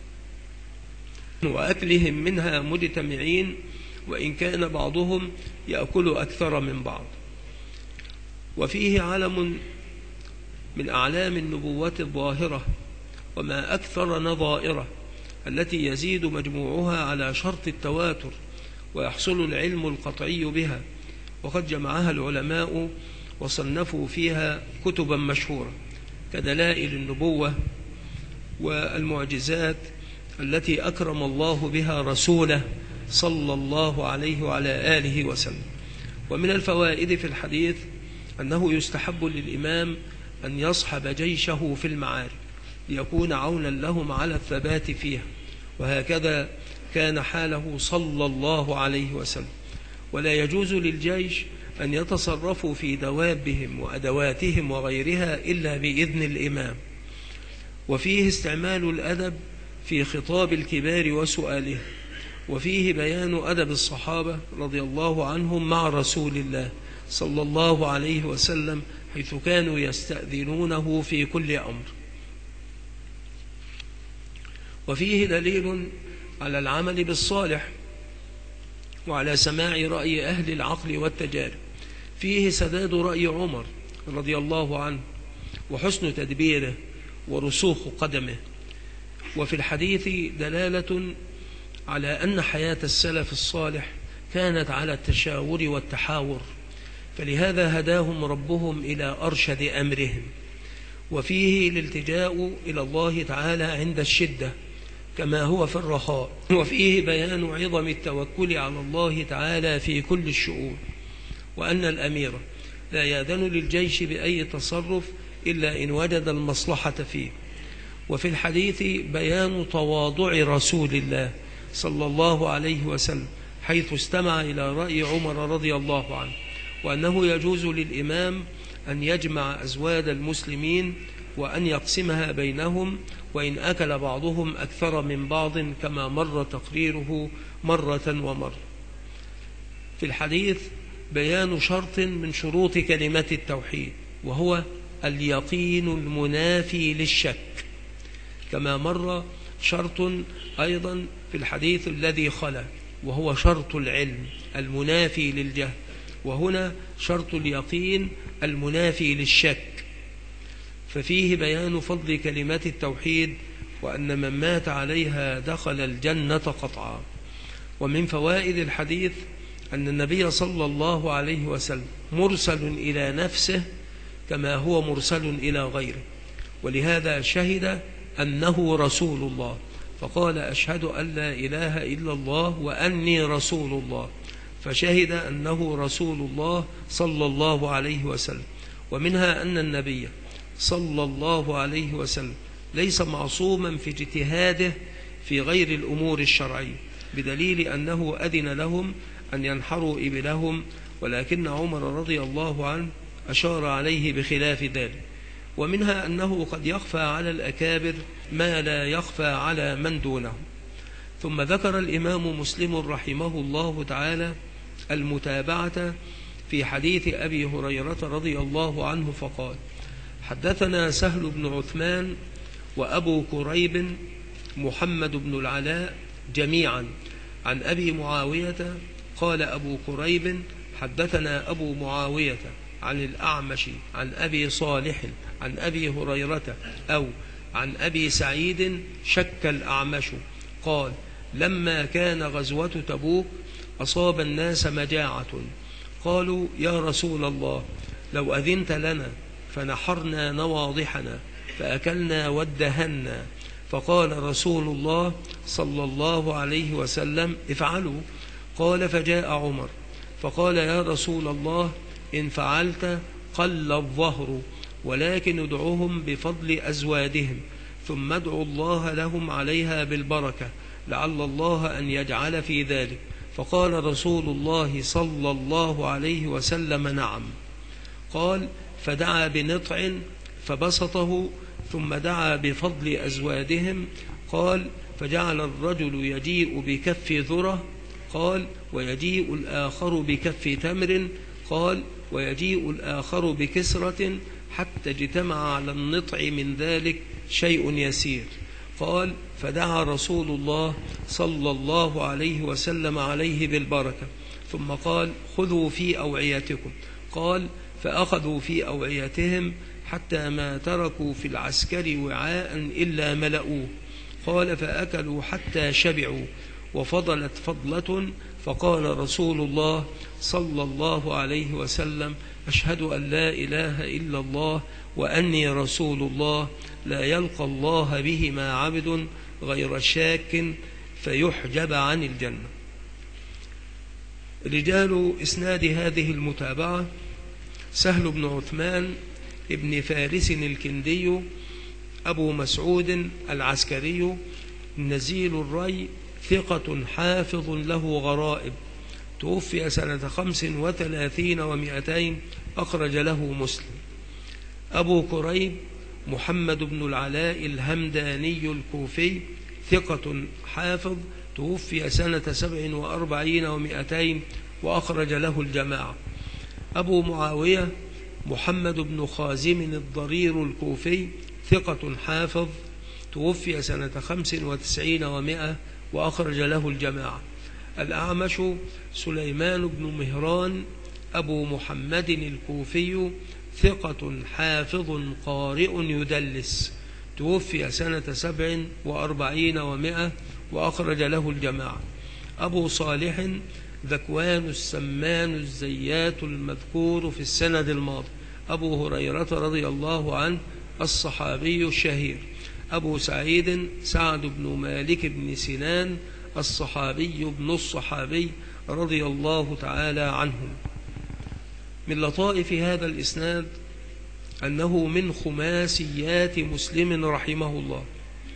Speaker 1: وأكلهم منها مجتمعين، وإن كان بعضهم يأكل أكثر من بعض. وفيه علم من أعلام النبوة الظاهرة، وما أكثر نظائره التي يزيد مجموعها على شرط التواتر ويحصل العلم القطعي بها، وقد جمعها العلماء وصنفوا فيها كتبا مشهورة كدلائل النبوة والمعجزات التي أكرم الله بها رسوله صلى الله عليه وعلى آله وسلم. ومن الفوائد في الحديث أنه يستحب للإمام أن يصحب جيشه في المعارك ليكون عونا لهم على الثبات فيها، وهكذا كان حاله صلى الله عليه وسلم. ولا يجوز للجيش أن يتصرفوا في دوابهم وأدواتهم وغيرها إلا بإذن الإمام. وفيه استعمال الأدب في خطاب الكبار وسؤاله، وفيه بيان أدب الصحابة رضي الله عنهم مع رسول الله صلى الله عليه وسلم، حيث كانوا يستأذنونه في كل أمر. وفيه دليل على العمل بالصالح وعلى سماع رأي أهل العقل والتجارب. فيه سداد رأي عمر رضي الله عنه وحسن تدبيره ورسوخ قدمه. وفي الحديث دلالة على أن حياة السلف الصالح كانت على التشاور والتحاور، فلهذا هداهم ربهم إلى أرشد أمرهم. وفيه الالتجاء إلى الله تعالى عند الشدة كما هو في الرخاء. وفيه بيان عظم التوكل على الله تعالى في كل الشؤون، وأن الأمير لا يأذن للجيش بأي تصرف إلا إن وجد المصلحة فيه. وفي الحديث بيان تواضع رسول الله صلى الله عليه وسلم حيث استمع إلى رأي عمر رضي الله عنه، وأنه يجوز للإمام أن يجمع أزواج المسلمين وأن يقسمها بينهم وإن أكل بعضهم أكثر من بعض، كما مر تقريره مرة ومرة. في الحديث بيان شرط من شروط كلمة التوحيد، وهو اليقين المنافي للشك، كما مر شرط أيضا في الحديث الذي خلا، وهو شرط العلم المنافي للجهل، وهنا شرط اليقين المنافي للشك. ففيه بيان فضل كلمة التوحيد، وأن من مات عليها دخل الجنة قطعا. ومن فوائد الحديث أن النبي صلى الله عليه وسلم مرسل إلى نفسه كما هو مرسل إلى غيره، ولهذا شهد أنه رسول الله، فقال أشهد أن لا إله إلا الله وأني رسول الله، فشهد أنه رسول الله صلى الله عليه وسلم. ومنها أن النبي صلى الله عليه وسلم ليس معصوما في اجتهاده في غير الأمور الشرعية، بدليل أنه أذن لهم أن ينحروا إبلهم، ولكن عمر رضي الله عنه أشار عليه بخلاف ذلك. ومنها أنه قد يخفى على الأكابر ما لا يخفى على من دونهم. ثم ذكر الإمام مسلم رحمه الله تعالى المتابعة في حديث أبي هريرة رضي الله عنه فقال: حدثنا سهل بن عثمان وأبو كريب محمد بن العلاء جميعا عن أبي معاوية قال أبو كريب: حدثنا أبو معاوية عن الأعمش عن أبي صالح عن أبي هريرة أو عن أبي سعيد شك الأعمش قال: لما كان غزوة تبوك أصاب الناس مجاعة، قالوا: يا رسول الله، لو أذنت لنا فنحرنا نواضحنا فأكلنا وادهنا. فقال رسول الله صلى الله عليه وسلم: افعلوا. قال: فجاء عمر فقال: يا رسول الله، إن فعلت قل الظهر، ولكن ادعوهم بفضل أزوادهم، ثم ادعوا الله لهم عليها بالبركة، لعل الله أن يجعل في ذلك. فقال رسول الله صلى الله عليه وسلم: نعم. قال: فدعا بنطع فبسطه، ثم دعا بفضل أزوادهم. قال: فجعل الرجل يجيء بكف ذرة، قال: ويجيء الآخر بكف تمر، قال: ويجيء الآخر بكسرة، حتى اجتمع على النطع من ذلك شيء يسير. قال: فدعا رسول الله صلى الله عليه وسلم عليه بالبركة، ثم قال: خذوا في أوعيتكم. قال: فأخذوا في أوعيتهم حتى ما تركوا في العسكر وعاء إلا ملؤوه. قال: فأكلوا حتى شبعوا، وفضلت فضلة، فقال رسول الله صلى الله عليه وسلم: أشهد أن لا إله إلا الله وأني رسول الله، لا يلقى الله بهما عبد غير شاك فيحجب عن الجنة. رجال إسناد هذه المتابعة: سهل بن عثمان ابن فارس الكندي أبو مسعود العسكري نزيل الري، ثقة حافظ له غرائب، توفي سنة 35 و200، أخرج له مسلم. أبو كريب محمد بن العلاء الهمداني الكوفي، ثقة حافظ، توفي سنة 47 و200، وأخرج له الجماعة. أبو معاوية محمد بن خازم الضرير الكوفي، ثقة حافظ، توفي سنة 95 و100، وأخرج له الجماعة. الأعمش سليمان بن مهران أبو محمد الكوفي، ثقة حافظ قارئ يدلس، توفي سنة 47 و100، وأخرج له الجماعة. أبو صالح ذكوان السمان الزيات المذكور في السند الماضي، أبو هريرة رضي الله عنه الصحابي الشهير. أبو سعيد سعد بن مالك بن سنان الصحابي ابن الصحابي رضي الله تعالى عنهم. من لطائف هذا الإسناد أنه من خماسيات مسلم رحمه الله،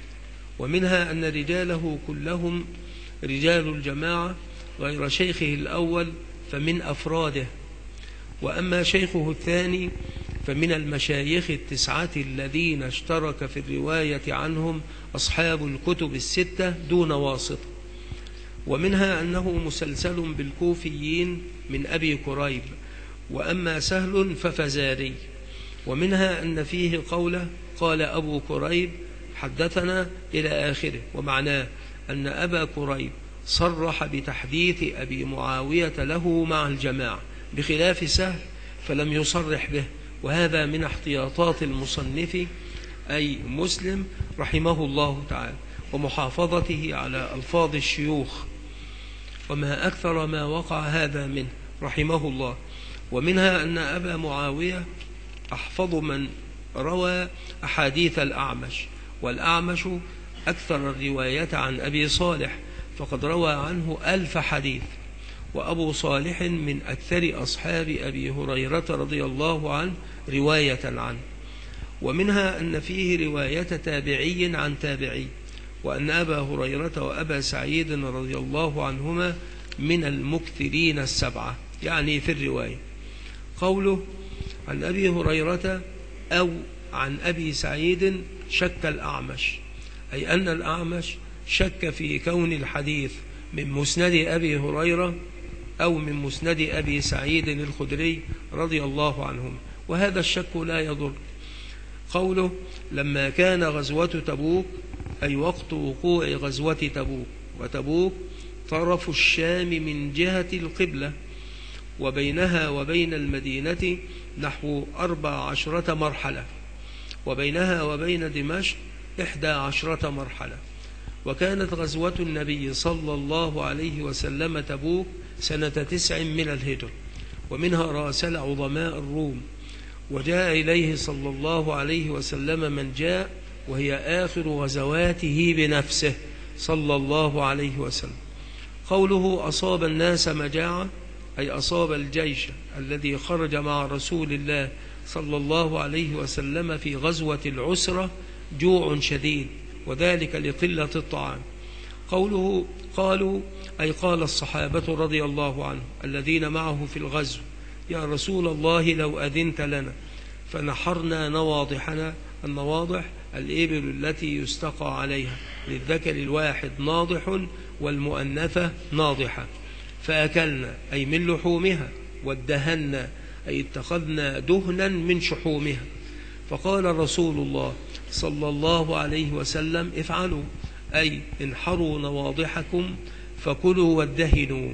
Speaker 1: ومنها أن رجاله كلهم رجال الجماعة غير شيخه الأول فمن أفراده، وأما شيخه الثاني فمن المشايخ التسعة الذين اشترك في الرواية عنهم أصحاب الكتب الستة دون واسطة. ومنها أنه مسلسل بالكوفيين من أبي كريب، وأما سهل ففزاري. ومنها أن فيه قوله قال أبو كريب حدثنا إلى آخره، ومعناه أن أبا كريب صرح بتحديث أبي معاوية له مع الجماعة، بخلاف سهل فلم يصرح به، وهذا من احتياطات المصنف أي مسلم رحمه الله تعالى ومحافظته على ألفاظ الشيوخ، وما أكثر ما وقع هذا منه رحمه الله. ومنها أن أبا معاوية أحفظ من روى أحاديث الأعمش، والأعمش أكثر الرواية عن أبي صالح فقد روى عنه 1000 حديث، وأبو صالح من أكثر أصحاب أبي هريرة رضي الله عنه رواية عنه. ومنها أن فيه رواية تابعي عن تابعي، وأن أبا هريرة وأبا سعيد رضي الله عنهما من المكثرين السبعة، يعني في الرواية. قوله عن أبي هريرة أو عن أبي سعيد شك الأعمش، أي أن الأعمش شك في كون الحديث من مسند أبي هريرة أو من مسند أبي سعيد الخدري رضي الله عنهم، وهذا الشك لا يضر. قوله لما كان غزوة تبوك، أي وقت وقوع غزوة تبوك، وتبوك طرف الشام من جهة القبلة، وبينها وبين المدينة نحو 14 مرحلة، وبينها وبين دمشق 11 مرحلة. وكانت غزوة النبي صلى الله عليه وسلم تبوك سنة 9 من الهجرة، ومنها راسل عظماء الروم، وجاء إليه صلى الله عليه وسلم من جاء، وهي آخر غزواته بنفسه صلى الله عليه وسلم. قوله أصاب الناس مجاعة، أي أصاب الجيش الذي خرج مع رسول الله صلى الله عليه وسلم في غزوة العسرة جوع شديد، وذلك لقلة الطعام. قوله قالوا، أي قال الصحابة رضي الله عنهم الذين معه في الغزو: يا رسول الله لو أذنت لنا فنحرنا نواضحنا. النواضح الإبل التي يستقى عليها، للذكر الواحد ناضح والمؤنثة ناضحة، فأكلنا أي من لحومها، وادهنا أي اتخذنا دهنا من شحومها. فقال رسول الله صلى الله عليه وسلم: افعلوا، أي انحروا نواضحكم فكلوا وادهنوا.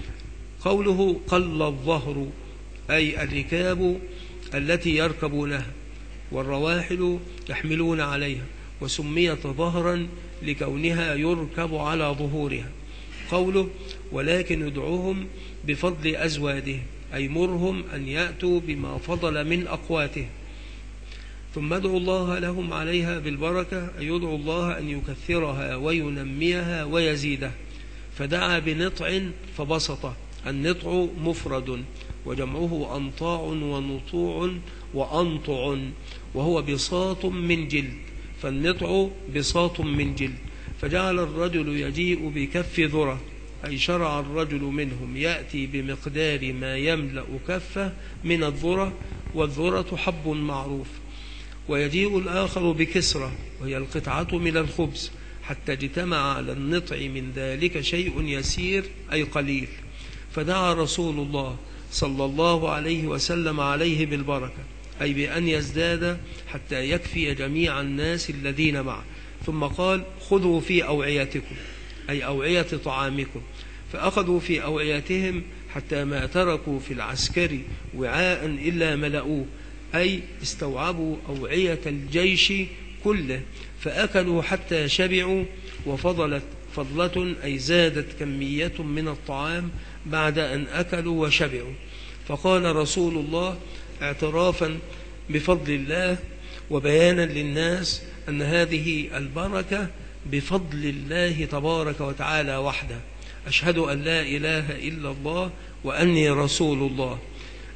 Speaker 1: قوله قل الظهر، أي الركاب التي يركبونها، والرواحل يحملون عليها، وسميت ظهرا لكونها يركب على ظهورها. قوله ولكن ادعوهم بفضل أزوادهم، أي مرهم أن يأتوا بما فضل من أقواتهم، ثم ادعوا الله لهم عليها بالبركة، أي يدعو الله أن يكثرها وينميها ويزيدها. فدعا بنطع فبسط. النطع مفرد، وجمعه أنطاع ونطوع وأنطع، وهو بساط من جلد، فالنطع بساط من جلد. فجعل الرجل يجيء بكف ذرة، أي شرع الرجل منهم يأتي بمقدار ما يملأ كفه من الذرة، والذرة حب معروف. ويجيء الآخر بكسرة، وهي القطعة من الخبز، حتى اجتمع على النطع من ذلك شيء يسير أي قليل. فدعا رسول الله صلى الله عليه وسلم عليه بالبركة، أي بأن يزداد حتى يكفي جميع الناس الذين معه. ثم قال خذوا في أوعيتكم، أي أوعية طعامكم. فأخذوا في أوعيتهم حتى ما تركوا في العسكر وعاء إلا ملؤوه، أي استوعبوا أوعية الجيش كله، فأكلوا حتى شبعوا، وفضلت فضلة أي زادت كمية من الطعام بعد أن أكلوا وشبعوا. فقال رسول الله اعترافا بفضل الله وبيانا للناس أن هذه البركة بفضل الله تبارك وتعالى وحده: أشهد أن لا إله إلا الله وأني رسول الله.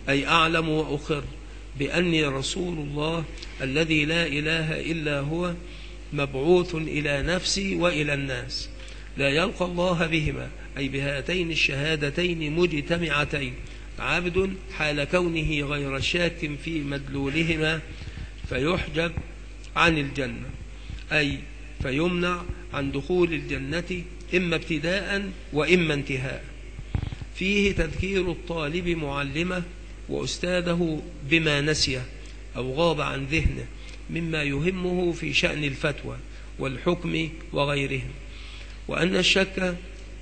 Speaker 1: أي أعلم وأقر بأني رسول الله الذي لا إله إلا هو، مبعوث إلى نفسي وإلى الناس، لا يلقى الله بهما، أي بهاتين الشهادتين مجتمعتين، عبد حال كونه غير شاك في مدلولهما فيحجب عن الجنة، أي فيمنع عن دخول الجنة إما ابتداء وإما انتهاء. فيه تذكير الطالب معلمه وأستاذه بما نسيه أو غاب عن ذهنه مما يهمه في شأن الفتوى والحكم وغيرهم، وأن الشك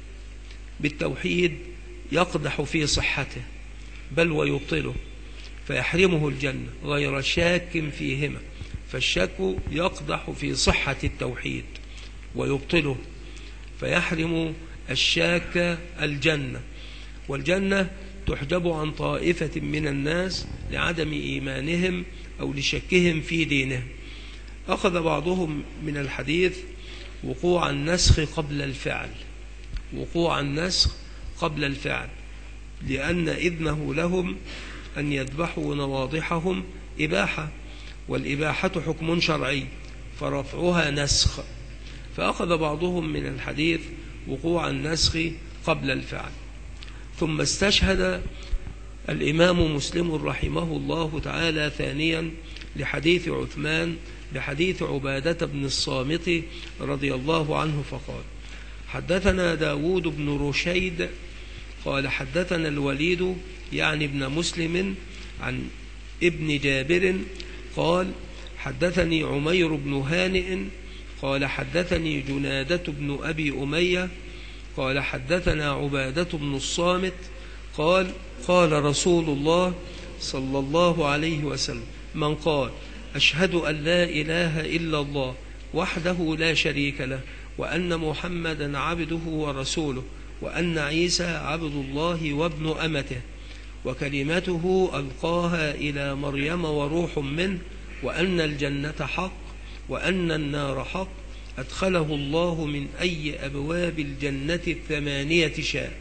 Speaker 1: بالتوحيد يقدح في صحته بل ويبطله فيحرمه الجنة غير شاك فيهما، فالشك يقدح في صحة التوحيد ويبطله فيحرم الشاك الجنة، والجنة تحجب عن طائفة من الناس لعدم إيمانهم أو لشكهم في دينهم. أخذ بعضهم من الحديث وقوع النسخ قبل الفعل، وقوع النسخ قبل الفعل، لأن إذنه لهم أن يذبحوا نواضحهم إباحة، والإباحة حكم شرعي فرفعها نسخ، فأخذ بعضهم من الحديث وقوع النسخ قبل الفعل. ثم استشهد الإمام مسلم رحمه الله تعالى ثانيا لحديث عثمان بحديث عبادة بن الصامت رضي الله عنه فقال: حدثنا داود بن رشيد قال حدثنا الوليد يعني ابن مسلم عن ابن جابر قال حدثني عمير بن هانئ قال حدثني جنادة بن أبي أمية قال حدثنا عبادة بن الصامت قال قال رسول الله صلى الله عليه وسلم: من قال أشهد أن لا إله إلا الله وحده لا شريك له وأن محمدا عبده ورسوله وأن عيسى عبد الله وابن أمته وكلمته ألقاها إلى مريم وروح منه وأن الجنة حق وأن النار حق أدخله الله من أي أبواب الجنة 8 شاء.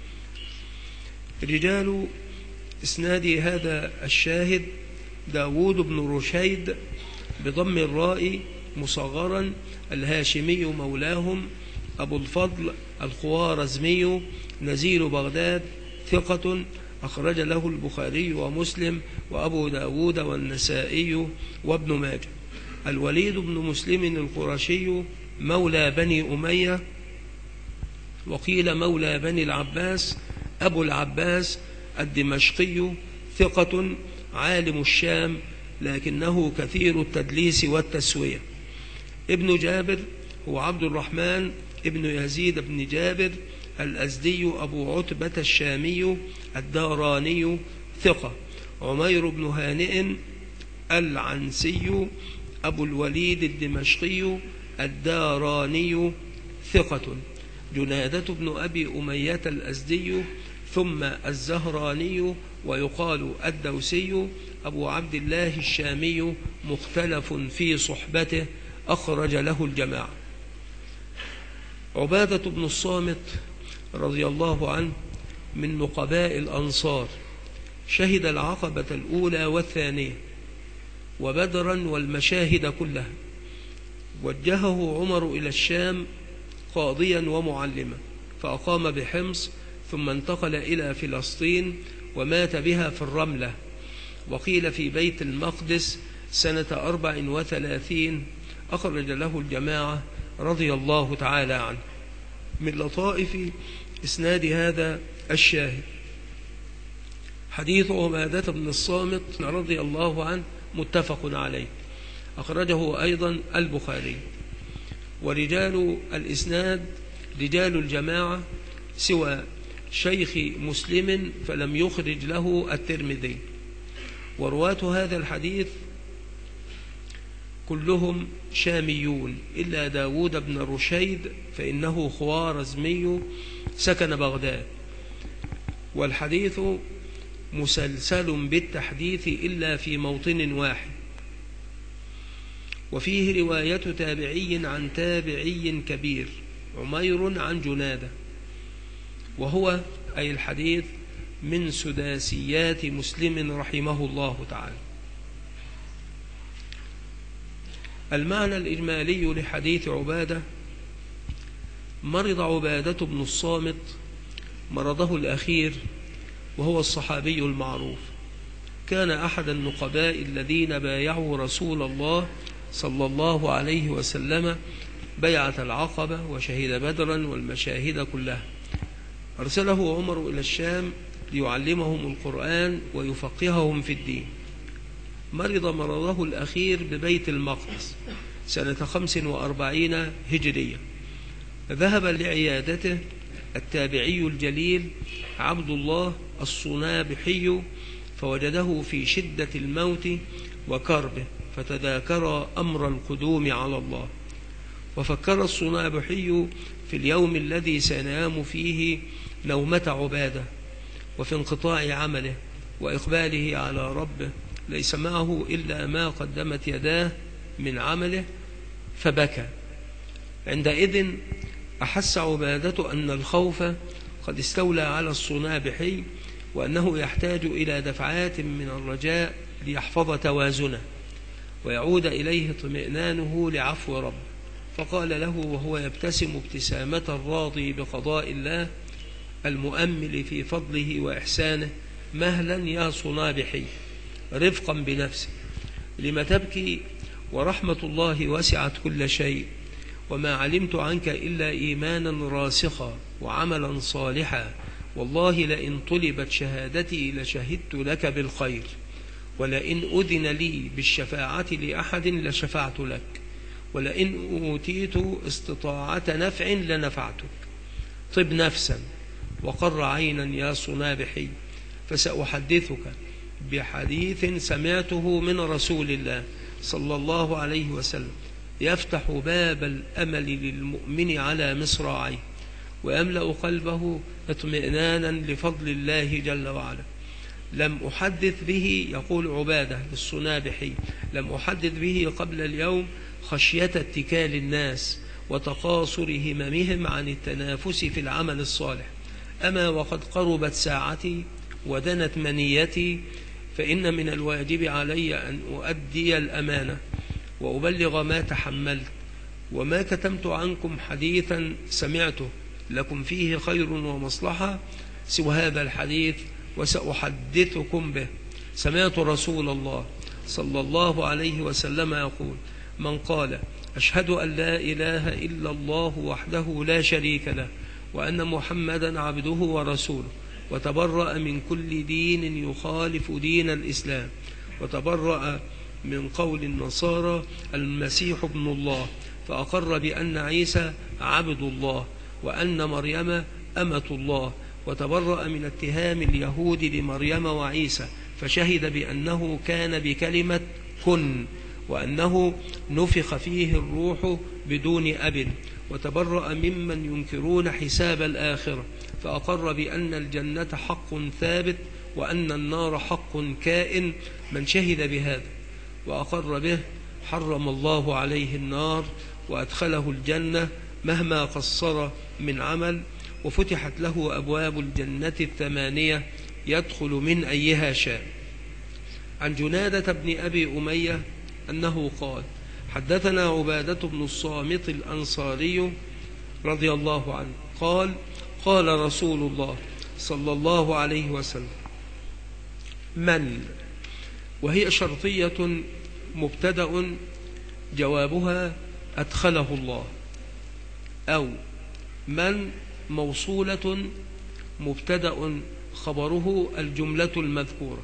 Speaker 1: رجال إسناد هذا الشاهد: داود بن رشيد بضم الراء مصغرا الهاشمي مولاهم، أبو الفضل الخوارزمي نزيل بغداد، ثقة أخرج له البخاري ومسلم وأبو داود والنسائي وابن ماجه. الوليد بن مسلم القرشي مولى بني أمية، وقيل مولى بني العباس، أبو العباس الدمشقي، ثقة عالم الشام لكنه كثير التدليس والتسوية. ابن جابر هو عبد الرحمن ابن يزيد بن جابر الأزدي أبو عتبة الشامي الداراني، ثقة. عمير بن هانئ العنسي أبو الوليد الدمشقي الداراني، ثقة. جنادة بن أبي أمية الأزدي ثم الزهراني ويقال الدوسي أبو عبد الله الشامي، مختلف في صحبته، أخرج له الجماعة. عبادة بن الصامت رضي الله عنه من نقباء الأنصار، شهد العقبة الأولى والثانية وبدرا والمشاهد كلها، وجهه عمر إلى الشام قاضيا ومعلما، فأقام بحمص ثم انتقل إلى فلسطين ومات بها في الرملة، وقيل في بيت المقدس سنة 34، أخرج له الجماعة رضي الله تعالى عنه. من لطائف إسناد هذا الشاهد حديث عبادة بن الصامت رضي الله عنه متفق عليه، أخرجه أيضا البخاري. ورجال الإسناد رجال الجماعة سوى شيخ مسلم فلم يخرج له الترمذي. ورواة هذا الحديث كلهم شاميون إلا داود بن رشيد فإنه خوارزمي سكن بغداد، والحديث مسلسل بالتحديث إلا في موطن واحد. وفيه رواية تابعي عن تابعي كبير، عمير عن جنادة، وهو أي الحديث من سداسيات مسلم رحمه الله تعالى. المعنى الإجمالي لحديث عبادة: مرض عبادة بن الصامت مرضه الأخير، وهو الصحابي المعروف، كان أحد النقباء الذين بايعوا رسول الله صلى الله عليه وسلم بيعة العقبة وشهد بدرا والمشاهد كلها. أرسله عمر إلى الشام ليعلمهم القرآن ويفقههم في الدين. مرض مرضه الأخير ببيت المقدس سنة 45 هجرية. ذهب لعيادته التابعي الجليل عبد الله الصنابحي، فوجده في شدة الموت وكربه، فتذاكر أمر القدوم على الله. وفكر الصنابحي في اليوم الذي سينام فيه نومة عبادة، وفي انقطاع عمله وإقباله على ربه، ليس معه إلا ما قدمت يداه من عمله، فبكى. عندئذ أحس عبادة أن الخوف قد استولى على الصنابحي، وأنه يحتاج إلى دفعات من الرجاء ليحفظ توازنه ويعود إليه اطمئنانه لعفو رب. فقال له وهو يبتسم ابتسامة الراضي بقضاء الله المؤمل في فضله وإحسانه: مهلا يا صنابحي، رفقا بنفسي، لم تبكي؟ ورحمة الله وسعت كل شيء، وما علمت عنك إلا إيمانا راسخا وعملا صالحا، والله لئن طلبت شهادتي لشهدت لك بالخير، ولئن أذن لي بالشفاعة لأحد لشفعت لك، ولئن أوتيت استطاعة نفع لنفعتك. طب نفسا وقر عينا يا صنابحي، فسأحدثك بحديث سمعته من رسول الله صلى الله عليه وسلم يفتح باب الأمل للمؤمن على مصراعيه، ويملأ قلبه اطمئنانا لفضل الله جل وعلا. لم أحدث به، يقول عبادة للصنابحي، لم أحدث به قبل اليوم خشية اتكال الناس وتقاصر هممهم عن التنافس في العمل الصالح. أما وقد قربت ساعتي ودنت منيتي، فإن من الواجب علي أن أؤدي الأمانة وأبلغ ما تحملت، وما كتمت عنكم حديثا سمعته لكم فيه خير ومصلحة سوى هذا الحديث وسأحدثكم به. سمعت رسول الله صلى الله عليه وسلم يقول: من قال أشهد أن لا إله إلا الله وحده لا شريك له وأن محمدا عبده ورسوله، وتبرأ من كل دين يخالف دين الإسلام، وتبرأ من قول النصارى المسيح ابن الله، فأقر بأن عيسى عبد الله وأن مريم أمة الله، وتبرأ من اتهام اليهود لمريم وعيسى، فشهد بأنه كان بكلمة كن، وأنه نفخ فيه الروح بدون أب، وتبرأ ممن ينكرون حساب الآخرة، فأقر بأن الجنة حق ثابت وأن النار حق كائن. من شهد بهذا وأقر به حرم الله عليه النار وأدخله الجنة مهما قصر من عمل، وفتحت له أبواب الجنة 8 يدخل من أيها شاء. عن جنادة بن أبي أمية أنه قال: حدثنا عبادة بن الصامت الأنصاري رضي الله عنه قال: قال رسول الله صلى الله عليه وسلم: من، وهي شرطية مبتدأ جوابها أدخله الله، أو من موصولة مبتدأ خبره الجملة المذكورة.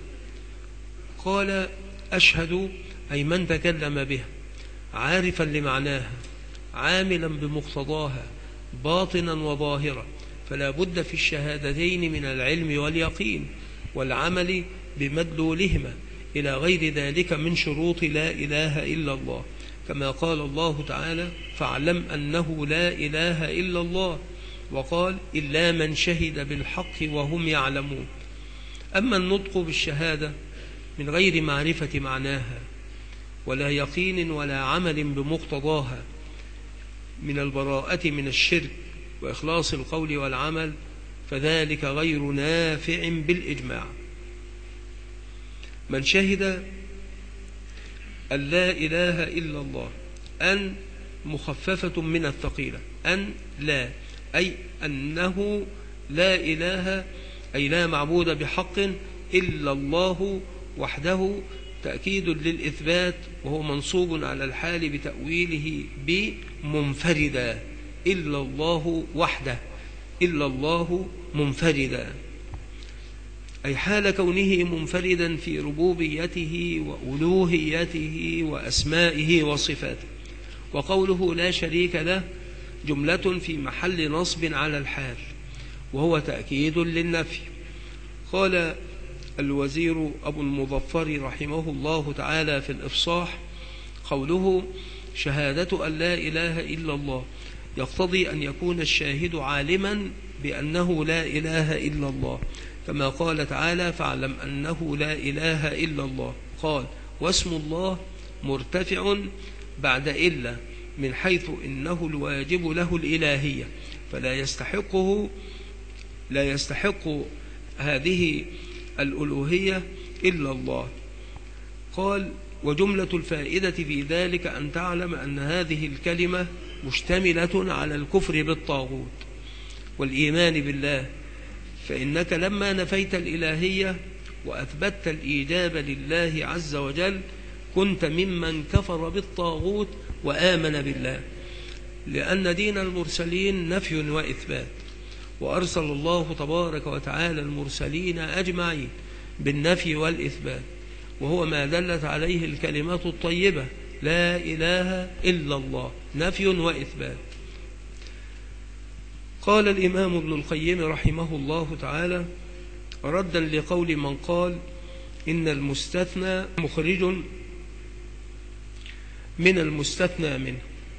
Speaker 1: قال: أشهد أي من تكلم بها عارفا لمعناها عاملا بمقتضاها باطنا وظاهرا، فلا بد في الشهادتين من العلم واليقين والعمل بمدلولهما إلى غير ذلك من شروط لا إله إلا الله، كما قال الله تعالى: فاعلم أنه لا إله إلا الله، وقال: إلا من شهد بالحق وهم يعلمون. أما النطق بالشهادة من غير معرفة معناها ولا يقين ولا عمل بمقتضاها من البراءة من الشرك وإخلاص القول والعمل، فذلك غير نافع بالإجماع. من شهد أن لا إله إلا الله، أن مخففة من الثقيلة، أن لا أي أنه لا إله أي لا معبود بحق إلا الله وحده، تأكيد للإثبات، وهو منصوب على الحال بتأويله بمنفردا، إلا الله وحده، إلا الله منفردا، أي حال كونه منفردا في ربوبيته وألوهيته وأسمائه وصفاته. وقوله لا شريك له جملة في محل نصب على الحال، وهو تأكيد للنفي. قال الوزير أبو المظفر رحمه الله تعالى في الإفصاح: قوله شهادة أن لا إله إلا الله يقتضي أن يكون الشاهد عالما بأنه لا إله إلا الله، كما قال تعالى: فاعلم أنه لا إله إلا الله. قال: واسم الله مرتفع بعد إلا، من حيث إنه الواجب له الإلهية، فلا يستحق هذه الألوهية إلا الله. قال: وجملة الفائدة في ذلك أن تعلم أن هذه الكلمة مشتملة على الكفر بالطاغوت والإيمان بالله، فإنك لما نفيت الإلهية وأثبتت الإيجاب لله عز وجل كنت ممن كفر بالطاغوت وآمن بالله، لأن دين المرسلين نفي وإثبات، وأرسل الله تبارك وتعالى المرسلين أجمعين بالنفي والإثبات، وهو ما دلت عليه الكلمات الطيبة: لا إله إلا الله، نفي وإثبات. قال الإمام ابن القيم رحمه الله تعالى ردا لقول من قال إن المستثنى مخرج من المستثنى منه،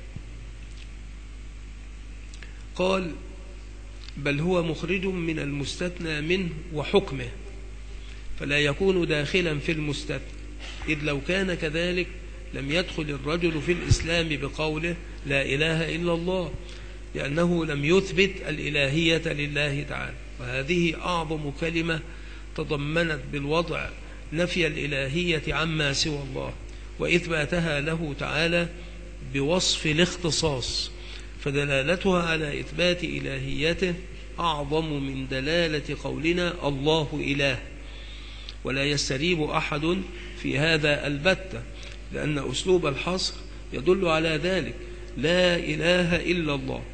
Speaker 1: قال: بل هو مخرج من المستثنى منه وحكمه، فلا يكون داخلا في المستثنى، إذ لو كان كذلك لم يدخل الرجل في الإسلام بقوله لا إله إلا الله، لأنه لم يثبت الإلهية لله تعالى. وهذه أعظم كلمة تضمنت بالوضع نفي الإلهية عما سوى الله وإثباتها له تعالى بوصف الاختصاص، فدلالتها على إثبات إلهيته أعظم من دلالة قولنا الله إله. ولا يستريب أحد في هذا البتة، لأن أسلوب الحصر يدل على ذلك: لا إله إلا الله.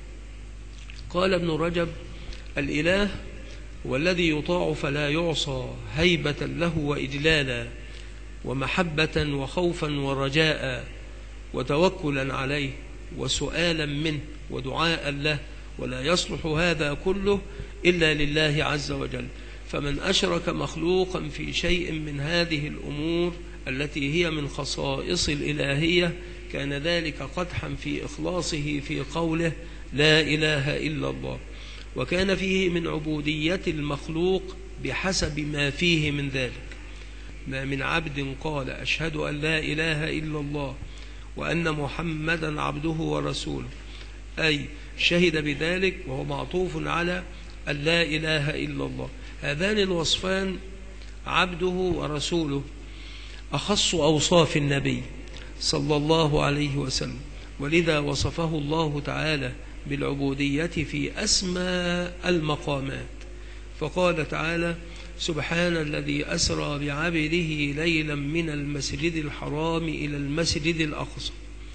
Speaker 1: قال ابن رجب: الإله هو الذي يطاع فلا يعصى، هيبة له وإجلالا ومحبة وخوفا ورجاء وتوكلا عليه وسؤالا منه ودعاء له، ولا يصلح هذا كله إلا لله عز وجل. فمن أشرك مخلوقا في شيء من هذه الأمور التي هي من خصائص الإلهية كان ذلك قدحا في إخلاصه في قوله لا إله إلا الله، وكان فيه من عبودية المخلوق بحسب ما فيه من ذلك. ما من عبد قال أشهد أن لا إله إلا الله وأن محمدا عبده ورسوله، أي شهد بذلك، وهو معطوف على أن لا إله إلا الله. هذان الوصفان عبده ورسوله أخص أوصاف النبي صلى الله عليه وسلم، ولذا وصفه الله تعالى بالعبودية في أسمى المقامات، فقال تعالى: سبحان الذي أسرى بعبده ليلا من المسجد الحرام إلى المسجد الأقصى،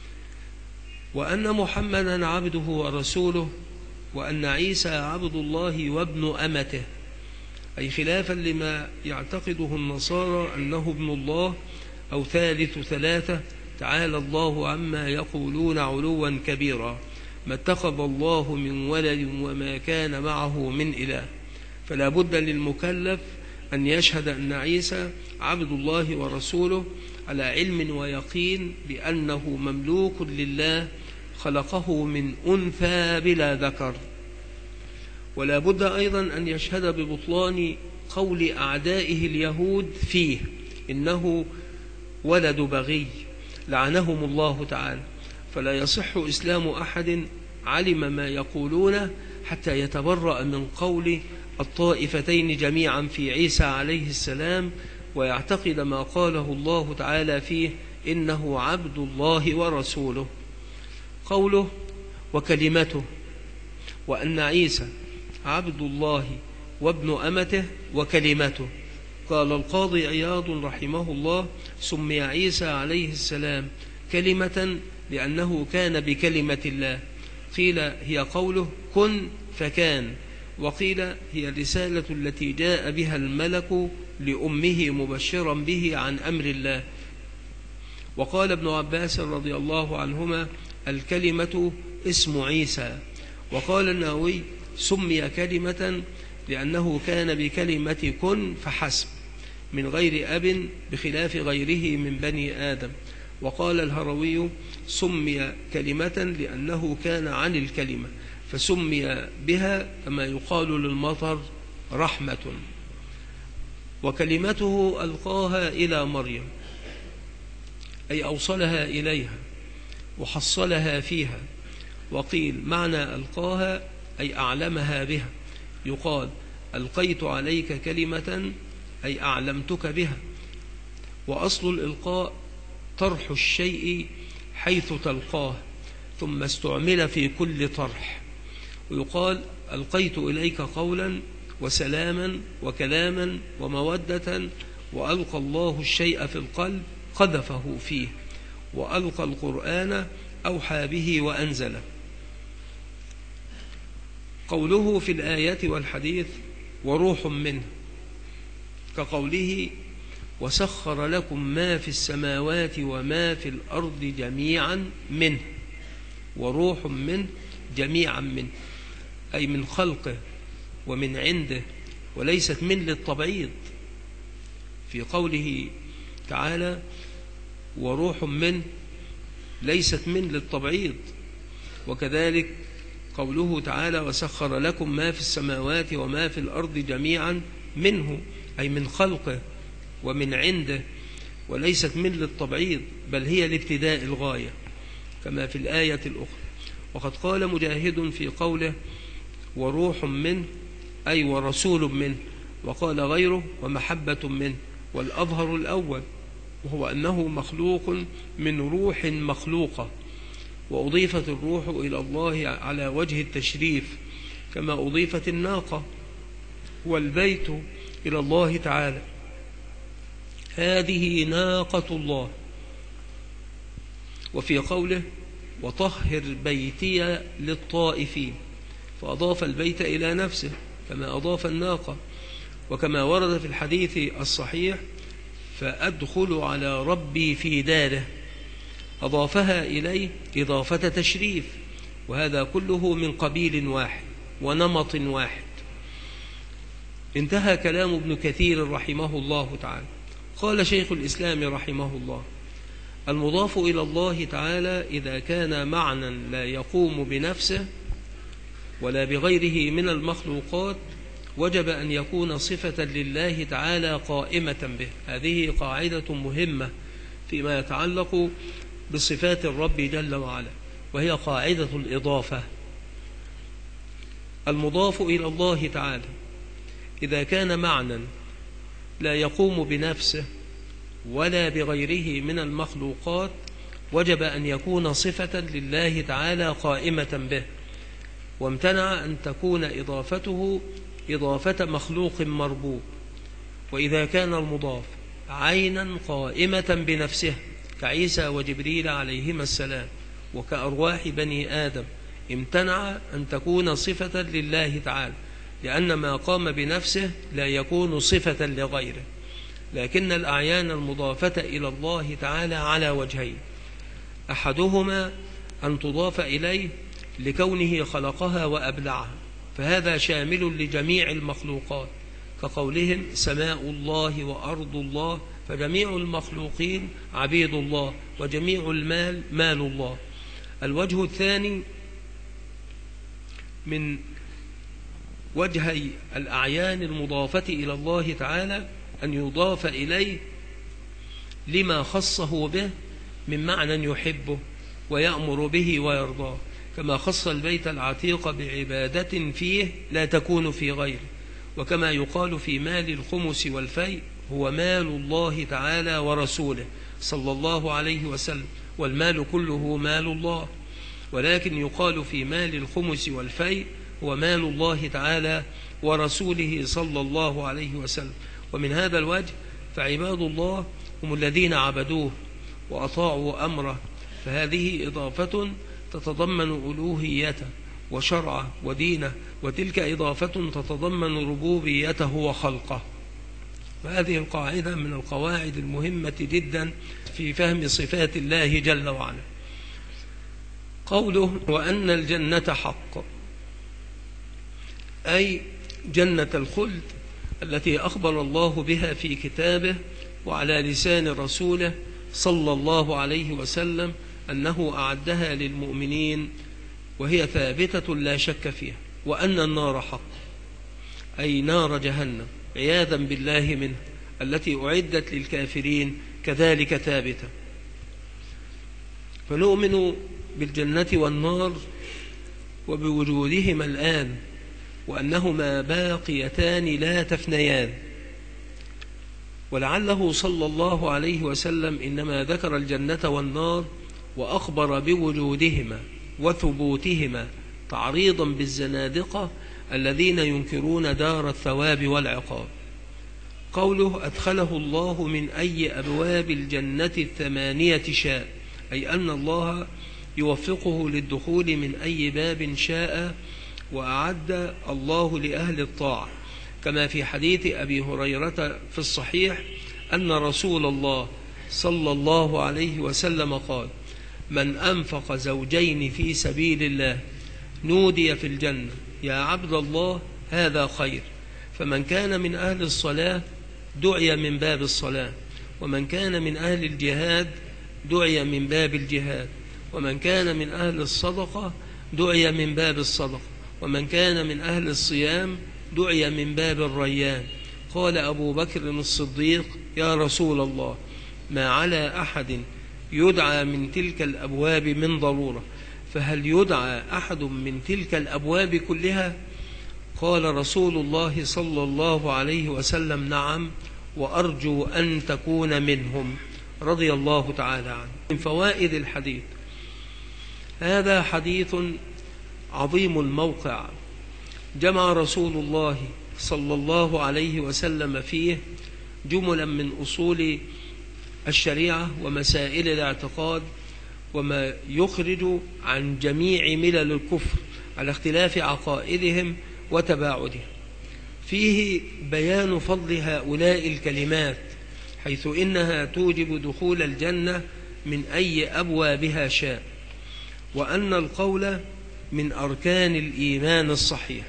Speaker 1: وأن محمدا عبده ورسوله، وأن عيسى عبد الله وابن أمته، أي خلافا لما يعتقده النصارى أنه ابن الله أو ثالث ثلاثة، تعالى الله عما يقولون علوا كبيرا، ما اتخذ الله من ولد وما كان معه من إله. فلا بد للمكلف أن يشهد أن عيسى عبد الله ورسوله على علم ويقين بأنه مملوك لله خلقه من أنثى بلا ذكر. ولا بد أيضا أن يشهد ببطلان قول أعدائه اليهود فيه إنه ولد بغي لعنهم الله تعالى، فلا يصح إسلام أحد علم ما يقولونه
Speaker 2: حتى يتبرأ من قول الطائفتين جميعا في عيسى عليه السلام، ويعتقد ما قاله الله تعالى فيه إنه عبد الله ورسوله. قوله وكلمته، وأن عيسى عبد الله وابن أمته وكلمته. قال القاضي عياض رحمه الله: سمي عيسى عليه السلام كلمة لأنه كان بكلمة الله. قيل هي قوله كن فكان، وقيل هي الرسالة التي جاء بها الملك لأمه مبشرا به عن أمر الله. وقال ابن عباس رضي الله عنهما: الكلمة اسم عيسى. وقال النووي: سمي كلمة لأنه كان بكلمة كن فحسب من غير أب بخلاف غيره من بني آدم. وقال الهروي: سمي كلمة لأنه كان عن الكلمة فسمي بها، كما يقال للمطر رحمة. وكلمته ألقاها إلى مريم، أي أوصلها إليها وحصلها فيها. وقيل معنى ألقاها أي أعلمها بها. يقال ألقيت عليك كلمة أي أعلمتك بها. وأصل الإلقاء طرح الشيء حيث تلقاه، ثم استعمل في كل طرح. ويقال ألقيت إليك قولا وسلاما وكلاما ومودة. وألقى الله الشيء في القلب قذفه فيه. وألقى القرآن أوحى به وأنزله. قوله في الآية والحديث وروح منه، كقوله وسخر لكم ما في السماوات وما في الأرض جميعا منه. وروح منه جميعا منه، أي من خلقه ومن عنده، وليست من للتبعيض. في قوله تعالى وروح منه ليست من للتبعيض. وكذلك قوله تعالى وسخر لكم ما في السماوات وما في الأرض جميعا منه، أي من خلقه ومن عنده، وليست من للتبعيض، بل هي لابتداء الغاية كما في الآية الأخرى. وقد قال مجاهد في قوله وروح منه أي ورسول منه. وقال غيره ومحبة منه. والأظهر الأول، وهو أنه مخلوق من روح مخلوقة، وأضيفت الروح إلى الله على وجه التشريف، كما أضيفت الناقة والبيت إلى الله تعالى. هذه ناقة الله. وفي قوله وطهر بيتي للطائفين، فأضاف البيت إلى نفسه كما أضاف الناقة. وكما ورد في الحديث الصحيح فأدخل على ربي في داره، أضافها إليه إضافة تشريف. وهذا كله من قبيل واحد ونمط واحد. انتهى كلام ابن كثير رحمه الله تعالى. قال شيخ الإسلام رحمه الله: المضاف إلى الله تعالى إذا كان معنى لا يقوم بنفسه ولا بغيره من المخلوقات وجب أن يكون صفة لله تعالى قائمة به. هذه قاعدة مهمة فيما يتعلق بصفات الرب جل وعلا، وهي قاعدة الإضافة. المضاف إلى الله تعالى إذا كان معنى لا يقوم بنفسه ولا بغيره من المخلوقات وجب أن يكون صفة لله تعالى قائمة به، وامتنع أن تكون إضافته إضافة مخلوق مربوب. وإذا كان المضاف عينا قائمة بنفسه كعيسى وجبريل عليهما السلام وكأرواح بني آدم، امتنع أن تكون صفة لله تعالى، لأن ما قام بنفسه لا يكون صفة لغيره. لكن الأعيان المضافة إلى الله تعالى على وجهين: أحدهما أن تضاف إليه لكونه خلقها وأبلعها، فهذا شامل لجميع المخلوقات، كقولهم سماء الله وأرض الله، فجميع المخلوقين عبيد الله، وجميع المال مال الله. الوجه الثاني من وجهي الأعيان المضافة إلى الله تعالى أن يضاف إليه لما خصه به من معنى يحبه ويأمر به ويرضاه، كما خص البيت العتيق بعبادة فيه لا تكون في غيره، وكما يقال في مال الخمس والفيء هو مال الله تعالى ورسوله صلى الله عليه وسلم، والمال كله مال الله، ولكن يقال في مال الخمس والفيء هو مال الله تعالى ورسوله صلى الله عليه وسلم. ومن هذا الوجه فعباد الله هم الذين عبدوه وأطاعوا أمره، فهذه إضافة تتضمن ألوهيته وشرعه ودينه، وتلك إضافة تتضمن ربوبيته وخلقه. وهذه القاعدة من القواعد المهمة جدا في فهم صفات الله جل وعلا. قوله وأن الجنة حق، أي جنة الخلد التي أخبر الله بها في كتابه وعلى لسان رسوله صلى الله عليه وسلم أنه أعدها للمؤمنين، وهي ثابتة لا شك فيها. وأن النار حق، أي نار جهنم عياذا بالله منه التي أعدت للكافرين كذلك ثابتة. فنؤمن بالجنة والنار وبوجودهما الآن، وأنهما باقيتان لا تفنيان. ولعله صلى الله عليه وسلم إنما ذكر الجنة والنار وأخبر بوجودهما وثبوتهما تعريضا بالزنادقة الذين ينكرون دار الثواب والعقاب. قوله أدخله الله من أي أبواب الجنة 8 شاء، أي أن الله يوفقه للدخول من أي باب شاء، وأعد الله لأهل الطاعة، كما في حديث أبي هريرة في الصحيح أن رسول الله صلى الله عليه وسلم قال: من أنفق زوجين في سبيل الله نودي في الجنة يا عبد الله هذا خير. فمن كان من أهل الصلاة دعي من باب الصلاة، ومن كان من أهل الجهاد دعي من باب الجهاد، ومن كان من أهل الصدقة دعي من باب الصدقة، ومن كان من أهل الصيام دعي من باب الريان. قال أبو بكر الصديق: يا رسول الله، ما على أحد يدعى من تلك الأبواب من ضرورة، فهل يدعى أحد من تلك الأبواب كلها؟ قال رسول الله صلى الله عليه وسلم: نعم، وأرجو أن تكون منهم، رضي الله تعالى عنه. من فوائد الحديث: هذا حديث عظيم الموقع، جمع رسول الله صلى الله عليه وسلم فيه جملا من أصول الشريعة ومسائل الاعتقاد، وما يخرج عن جميع ملل الكفر على اختلاف عقائدهم وتباعدهم. فيه بيان فضل هؤلاء الكلمات، حيث إنها توجب دخول الجنة من أي أبوابها شاء، وأن القول من أركان الإيمان الصحيح.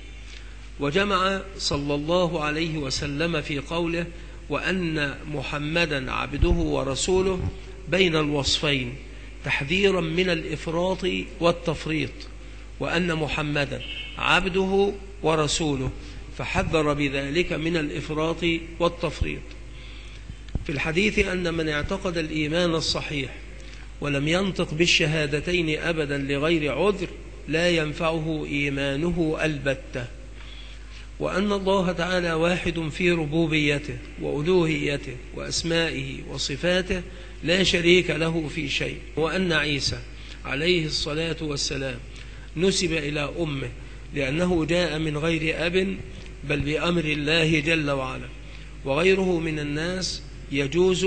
Speaker 2: وجمع صلى الله عليه وسلم في قوله: وأن محمدا عبده ورسوله بين الوصفين، تحذيرا من الإفراط والتفريط، وأن محمدا عبده ورسوله، فحذر بذلك من الإفراط والتفريط. في الحديث أن من اعتقد الإيمان الصحيح ولم ينطق بالشهادتين أبدا لغير عذر لا ينفعه إيمانه البتة، وأن الله تعالى واحد في ربوبيته وألوهيته وأسمائه وصفاته لا شريك له في شيء، وأن عيسى عليه الصلاة والسلام نسب إلى أمه لأنه جاء من غير أب بل بأمر الله جل وعلا. وغيره من الناس يجوز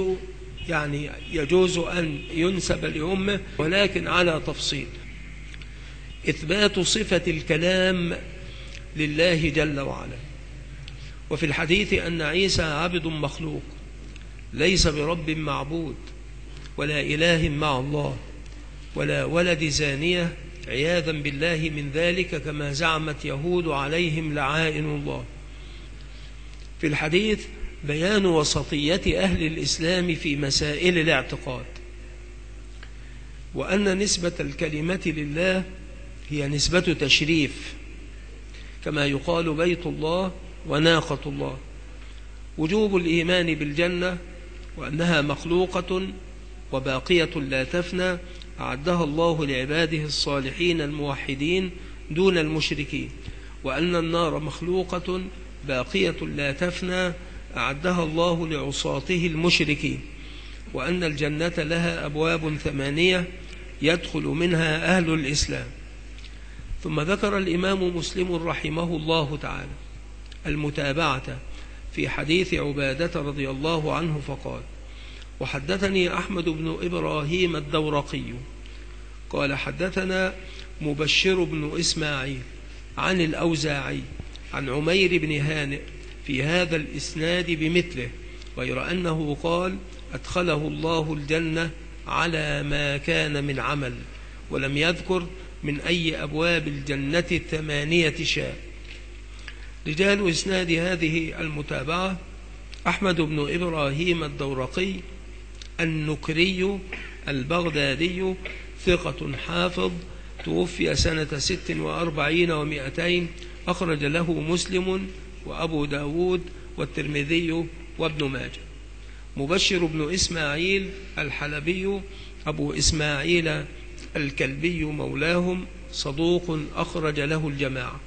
Speaker 2: أن ينسب لأمه، ولكن على تفصيل. إثبات صفة الكلام لله جل وعلا. وفي الحديث أن عيسى عبد مخلوق ليس برب معبود ولا إله مع الله ولا ولد زانية عياذا بالله من ذلك، كما زعمت يهود عليهم لعائن الله. في الحديث بيان وسطية أهل الإسلام في مسائل الاعتقاد، وأن نسبة الكلمة لله هي نسبة تشريف، كما يقال بيت الله وناقة الله. وجوب الإيمان بالجنة وأنها مخلوقة وباقية لا تفنى، أعدها الله لعباده الصالحين الموحدين دون المشركين، وأن النار مخلوقة باقية لا تفنى أعدها الله لعصاته المشركين، وأن الجنة لها أبواب 8 يدخل منها أهل الإسلام. ثم ذكر الإمام مسلم رحمه الله تعالى المتابعة في حديث عبادة رضي الله عنه فقال: وحدثني أحمد بن إبراهيم الدورقي قال حدثنا مبشر بن إسماعيل عن الأوزاعي عن عمير بن هانئ في هذا الإسناد بمثله، غير أنه قال: أدخله الله الجنة على ما كان من عمل، ولم يذكر من أي أبواب الجنة 8 شاء. رجال إسناد هذه المتابعة: أحمد بن إبراهيم الدورقي النكري البغدادي، ثقة حافظ، توفي سنة 46 و200، أخرج له مسلم وأبو داود والترمذي وابن ماجه. مبشر بن إسماعيل الحلبي أبو إسماعيل الكلبي مولاهم، صدوق، أخرج له الجماعة.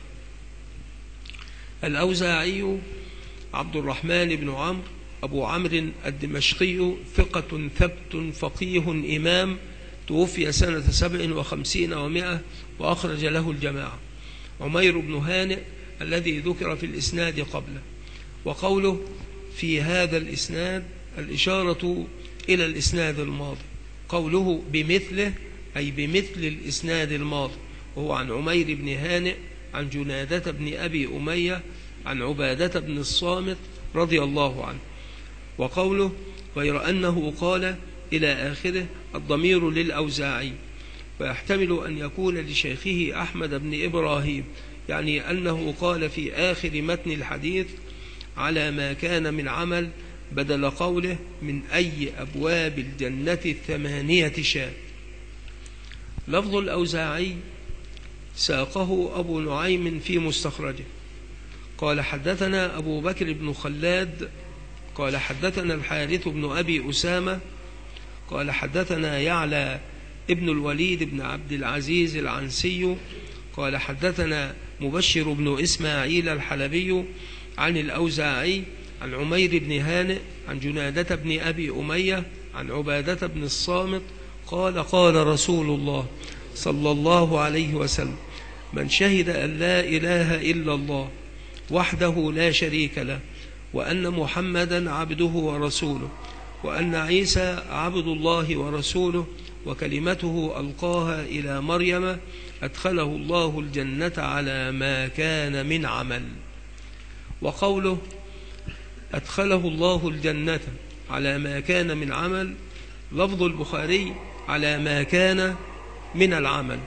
Speaker 2: الأوزاعي عبد الرحمن بن عمرو أبو عمرو الدمشقي، ثقة ثبت فقيه إمام، توفي سنة 57 و100، وأخرج له الجماعة. عمير بن هانئ الذي ذكر في الإسناد قبله. وقوله في هذا الإسناد الإشارة إلى الإسناد الماضي، قوله بمثله أي بمثل الإسناد الماضي، وهو عن عمير بن هانئ عن جنادة بن أبي أمية عن عبادة بن الصامت رضي الله عنه. وقوله غير أنه قال إلى آخره الضمير للأوزاعي، ويحتمل أن يكون لشيخه أحمد بن إبراهيم، يعني أنه قال في آخر متن الحديث على ما كان من عمل، بدل قوله من أي أبواب الجنة 8 شاء. لفظ الأوزاعي ساقه أبو نعيم في مستخرجه قال حدثنا أبو بكر بن خلاد قال حدثنا الحارث بن أبي أسامة قال حدثنا يعلى ابن الوليد بن عبد العزيز العنسي قال حدثنا مبشر بن إسماعيل الحلبي عن الأوزاعي عن عمير بن هانئ عن جنادة بن أبي أمية عن عبادة بن الصامت قال قال رسول الله صلى الله عليه وسلم: من شهد أن لا إله إلا الله وحده لا شريك له، وأن محمدا عبده ورسوله، وأن عيسى عبد الله ورسوله، وكلمته ألقاها إلى مريم، أدخله الله الجنة على ما كان من عمل. وقوله أدخله الله الجنة على ما كان من عمل، لفظ البخاري على ما كان من العمل،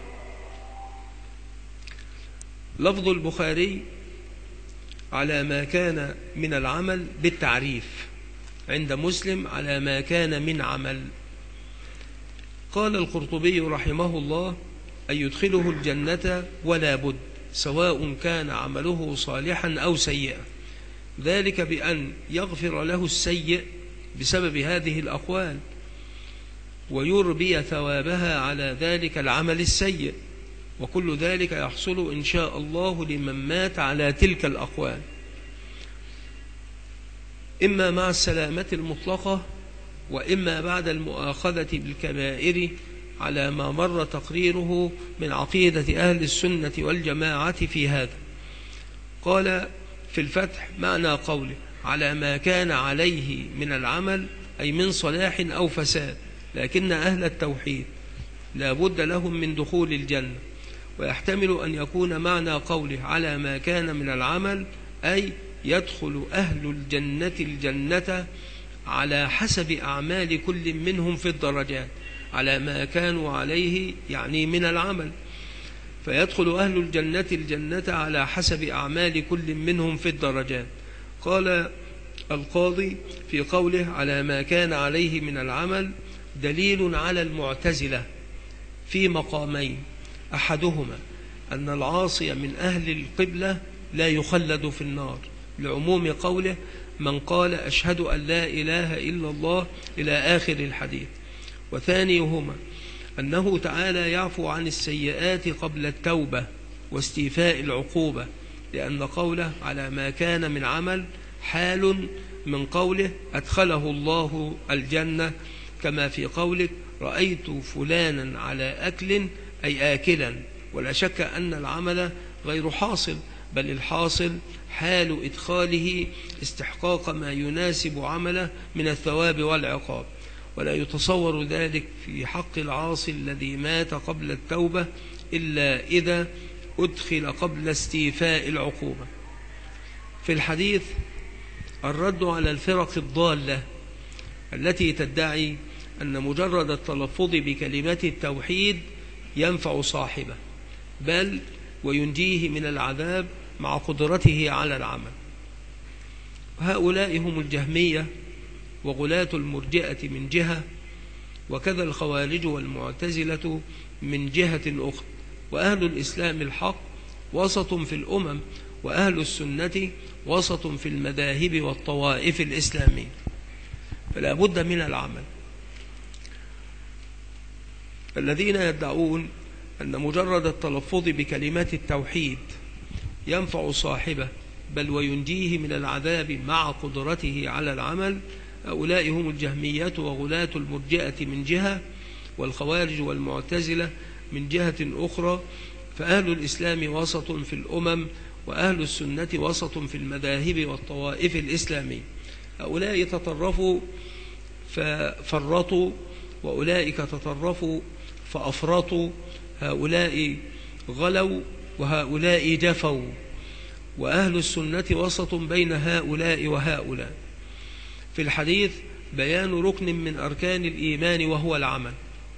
Speaker 2: لفظ البخاري على ما كان من العمل بالتعريف، عند مسلم على ما كان من عمل. قال القرطبي رحمه الله: أن يدخله الجنة ولا بد، سواء كان عمله صالحا أو سيئا، ذلك بأن يغفر له السيء بسبب هذه الأقوال، ويربي ثوابها على ذلك العمل السيء، وكل ذلك يحصل إن شاء الله لمن مات على تلك الأقوال، إما مع السلامة المطلقة، وإما بعد المؤاخذة بالكبائر، على ما مر تقريره من عقيدة أهل السنة والجماعة في هذا. قال في الفتح: معنى قوله على ما كان عليه من العمل أي من صلاح أو فساد، لكن أهل التوحيد لا بد لهم من دخول الجنة. ويحتمل أن يكون معنى قوله على ما كان من العمل أي يدخل أهل الجنة الجنة على حسب أعمال كل منهم في الدرجات، على ما كانوا عليه يعني من العمل، فيدخل أهل الجنة الجنة على حسب أعمال كل منهم في الدرجات. قال القاضي في قوله على ما كان عليه من العمل دليل على المعتزلة في مقامين: أحدهما أن العاصي من أهل القبلة لا يخلد في النار، لعموم قوله من قال أشهد أن لا إله إلا الله إلى آخر الحديث. وثانيهما أنه تعالى يعفو عن السيئات قبل التوبة واستيفاء العقوبة، لأن قوله على ما كان من عمل حال من قوله أدخله الله الجنة، كما في قولك رأيت فلانا على أكل أي آكلا. ولا شك أن العمل غير حاصل، بل الحاصل حال إدخاله استحقاق ما يناسب عمله من الثواب والعقاب. ولا يتصور ذلك في حق العاصي الذي مات قبل التوبة إلا إذا أدخل قبل استيفاء العقوبة. في الحديث الرد على الفرق الضالة التي تدعي أن مجرد التلفظ بكلمة التوحيد ينفع صاحبه، بل وينجيه من العذاب مع قدرته على العمل. هؤلاء هم الجهمية وغلاة المرجئة من جهة، وكذا الخوارج والمعتزلة من جهة أخرى. وأهل الإسلام الحق وسط في الأمم، وأهل السنة وسط في المذاهب والطوائف الإسلامية، فلا بد من العمل. الذين يدعون أن مجرد التلفظ بكلمات التوحيد ينفع صاحبه بل وينجيه من العذاب مع قدرته على العمل، هؤلاء هم الجهمية وغلاة المرجئة من جهة، والخوارج والمعتزلة من جهة أخرى. فأهل الإسلام وسط في الأمم، وأهل السنة وسط في المذاهب والطوائف الإسلامية. هؤلاء تطرفوا ففرطوا، وأولئك تطرفوا فأفرطوا. هؤلاء غلوا وهؤلاء جفوا، وأهل السنة وسط بين هؤلاء وهؤلاء. في الحديث بيان ركن من أركان الإيمان وهو العمل،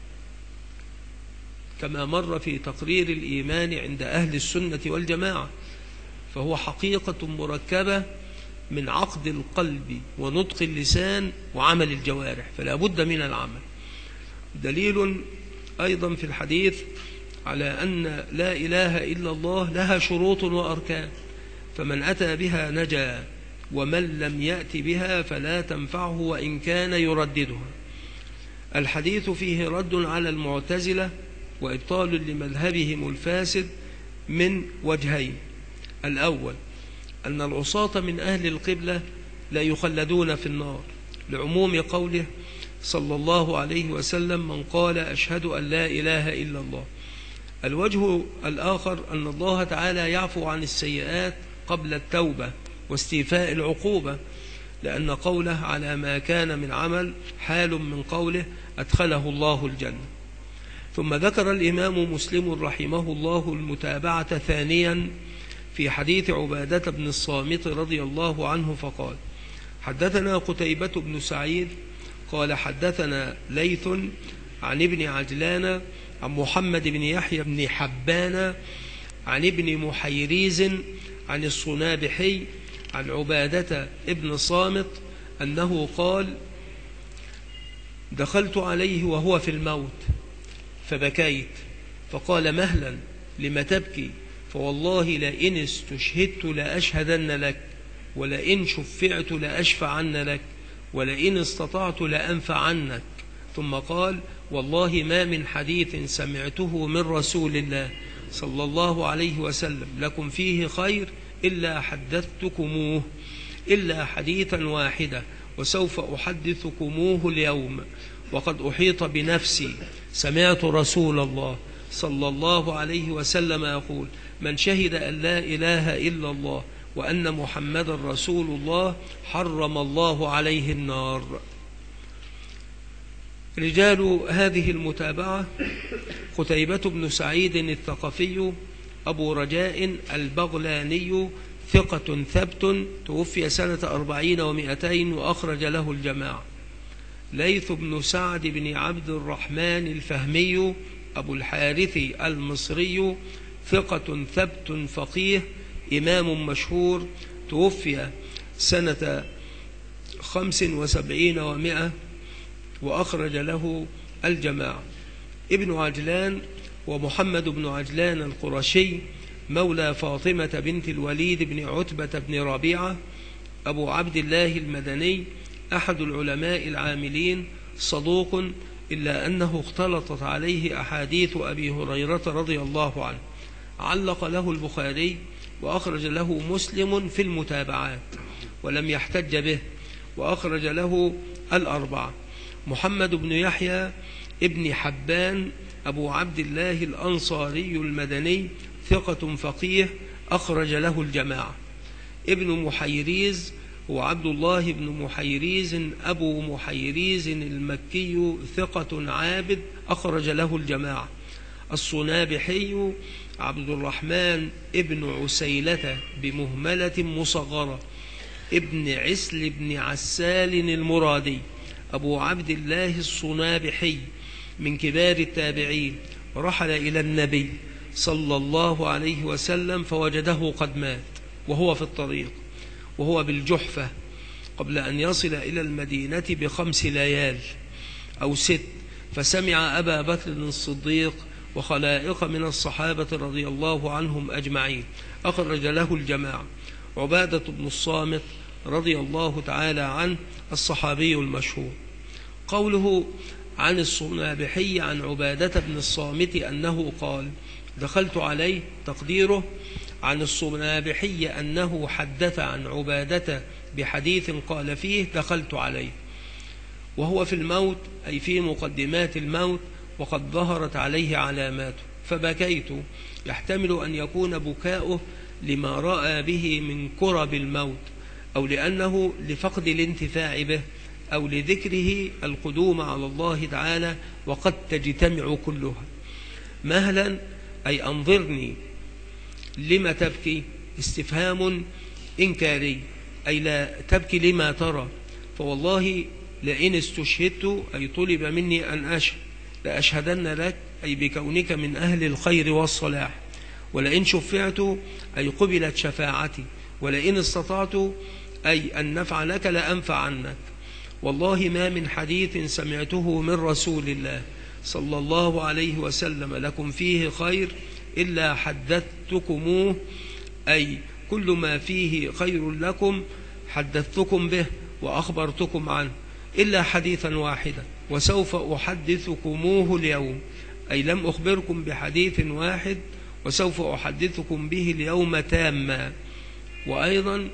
Speaker 2: كما مر في تقرير الإيمان عند أهل السنة والجماعة، فهو حقيقة مركبة من عقد القلب ونطق اللسان وعمل الجوارح، فلا بد من العمل. دليل أيضا في الحديث على أن لا إله إلا الله لها شروط وأركان، فمن أتى بها نجا، ومن لم يأت بها فلا تنفعه وإن كان يرددها. الحديث فيه رد على المعتزلة وإبطال لمذهبهم الفاسد من وجهين: الأول أن العصاة من أهل القبلة لا يخلدون في النار، لعموم قوله صلى الله عليه وسلم: من قال أشهد أن لا إله إلا الله. الوجه الآخر أن الله تعالى يعفو عن السيئات قبل التوبة واستيفاء العقوبة، لأن قوله على ما كان من عمل حال من قوله أدخله الله الجنة. ثم ذكر الإمام مسلم رحمه الله المتابعة ثانيا في حديث عبادة بن الصامت رضي الله عنه فقال: حدثنا قتيبة بن سعيد قال حدثنا ليث عن ابن عجلان عن محمد بن يحيى بن حبان عن ابن محيريز عن الصنابحي عن عبادة ابن صامت أنه قال: دخلت عليه وهو في الموت فبكيت، فقال: مهلا، لم تبكي؟ فوالله لئن استشهدت لأشهدن لك، ولئن شفعت لأشفعن لك، ولئن استطعت لأنفعنك. ثم قال: والله ما من حديث سمعته من رسول الله صلى الله عليه وسلم لكم فيه خير إلا حدثتكموه، إلا حديثا واحدا، وسوف أحدثكموه اليوم، وقد أحيط بنفسي. سمعت رسول الله صلى الله عليه وسلم يقول: من شهد أن لا إله إلا الله وأن محمد رسول الله حرم الله عليه النار. رجال هذه المتابعة: قتيبة بن سعيد الثقفي أبو رجاء البغلاني ثقة ثبت، توفي سنة 40 و200 وأخرج له الجماعة. ليث بن سعد بن عبد الرحمن الفهمي أبو الحارث المصري ثقة ثبت فقيه إمام مشهور، توفي سنة 75 و100 وأخرج له الجماعة. ابن عجلان ومحمد بن عجلان القرشي مولى فاطمة بنت الوليد بن عتبة بن ربيعة أبو عبد الله المدني، أحد العلماء العاملين، صدوق إلا أنه اختلطت عليه أحاديث أبي هريرة رضي الله عنه، علق له البخاري وأخرج له مسلم في المتابعات ولم يحتج به، وأخرج له الأربعة. محمد بن يحيى ابن حبان أبو عبد الله الأنصاري المدني ثقة فقيه أخرج له الجماعة. ابن محيريز هو عبد الله بن محيريز أبو محيريز المكي ثقة عابد أخرج له الجماعة. الصنابحي عبد الرحمن ابن عسيلة بمهملة مصغرة ابن عسل بن عسال المرادي أبو عبد الله الصنابحي من كبار التابعين، رحل إلى النبي صلى الله عليه وسلم فوجده قد مات وهو في الطريق، وهو بالجحفة قبل أن يصل إلى المدينة ب5 ليال أو 6، فسمع أبا بكر الصديق وخلائق من الصحابة رضي الله عنهم أجمعين، أخرج له الجماعة. عبادة بن الصامت رضي الله تعالى عنه الصحابي المشهور. قوله عن الصنابحي عن عبادة بن الصامت أنه قال دخلت عليه، تقديره عن الصنابحي أنه حدث عن عبادة بحديث قال فيه دخلت عليه، وهو في الموت أي في مقدمات الموت وقد ظهرت عليه علاماته، فبكيت، يحتمل أن يكون بكاؤه لما رأى به من كرب الموت، أو لأنه لفقد الانتفاع به، أو لذكره القدوم على الله تعالى وقد تجتمع كلها. مهلا أي أنظرني، لما تبكي؟ استفهام إنكاري، أي لا تبكي لما ترى، فوالله لئن استشهدت أي طلب مني أن أشهد لأشهدن لك، أي بكونك من أهل الخير والصلاح، ولئن شفعت أي قبلت شفاعتي، ولئن استطعت أي أن نفع لك لأنفع عنك. والله ما من حديث سمعته من رسول الله صلى الله عليه وسلم لكم فيه خير إلا حدثتكموه، أي كل ما فيه خير لكم حدثتكم به وأخبرتكم عنه، إلا حديثا واحدا وسوف أحدثكموه اليوم، أي لم أخبركم بحديث واحد وسوف أحدثكم به اليوم تاما، وأيضا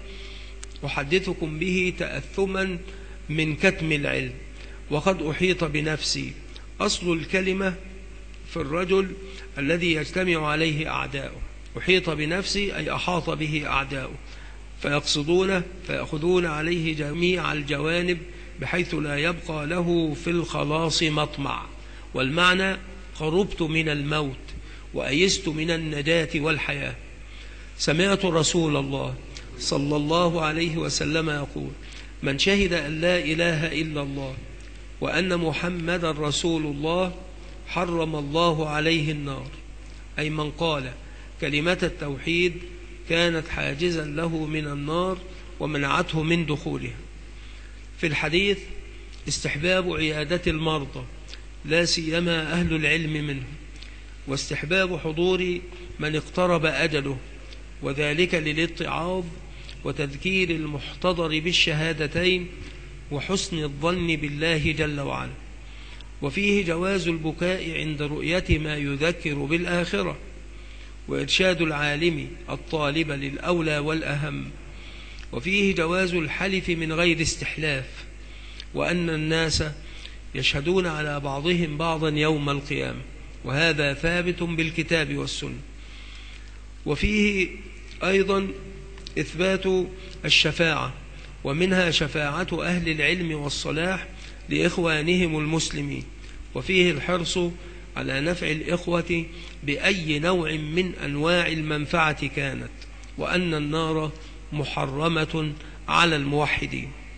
Speaker 2: أحدثكم به تأثما من كتم العلم، وقد أحيط بنفسي. أصل الكلمة في الرجل الذي يجتمع عليه أعداؤه، أحيط بنفسي أي أحاط به أعداؤه، فيقصدونه فيأخذون عليه جميع الجوانب بحيث لا يبقى له في الخلاص مطمع. والمعنى قربت من الموت وأيست من النجاة والحياة. سمعت رسول الله صلى الله عليه وسلم يقول من شهد أن لا إله إلا الله وأن محمد رسول الله حرم الله عليه النار، أي من قال كلمة التوحيد كانت حاجزا له من النار ومنعته من دخولها. في الحديث استحباب عيادة المرضى لا سيما أهل العلم منهم، واستحباب حضور من اقترب أجله، وذلك للاتعاظ وتذكير المحتضر بالشهادتين وحسن الظن بالله جل وعلا. وفيه جواز البكاء عند رؤية ما يذكر بالآخرة، وإرشاد العالم الطالب للأولى والأهم. وفيه جواز الحلف من غير استحلاف، وأن الناس يشهدون على بعضهم بعضا يوم القيامة، وهذا ثابت بالكتاب والسنة. وفيه أيضا إثبات الشفاعة، ومنها شفاعة أهل العلم والصلاح لإخوانهم المسلمين، وفيه الحرص على نفع الإخوة بأي نوع من أنواع المنفعة كانت، وأن النار محرمة على الموحدين.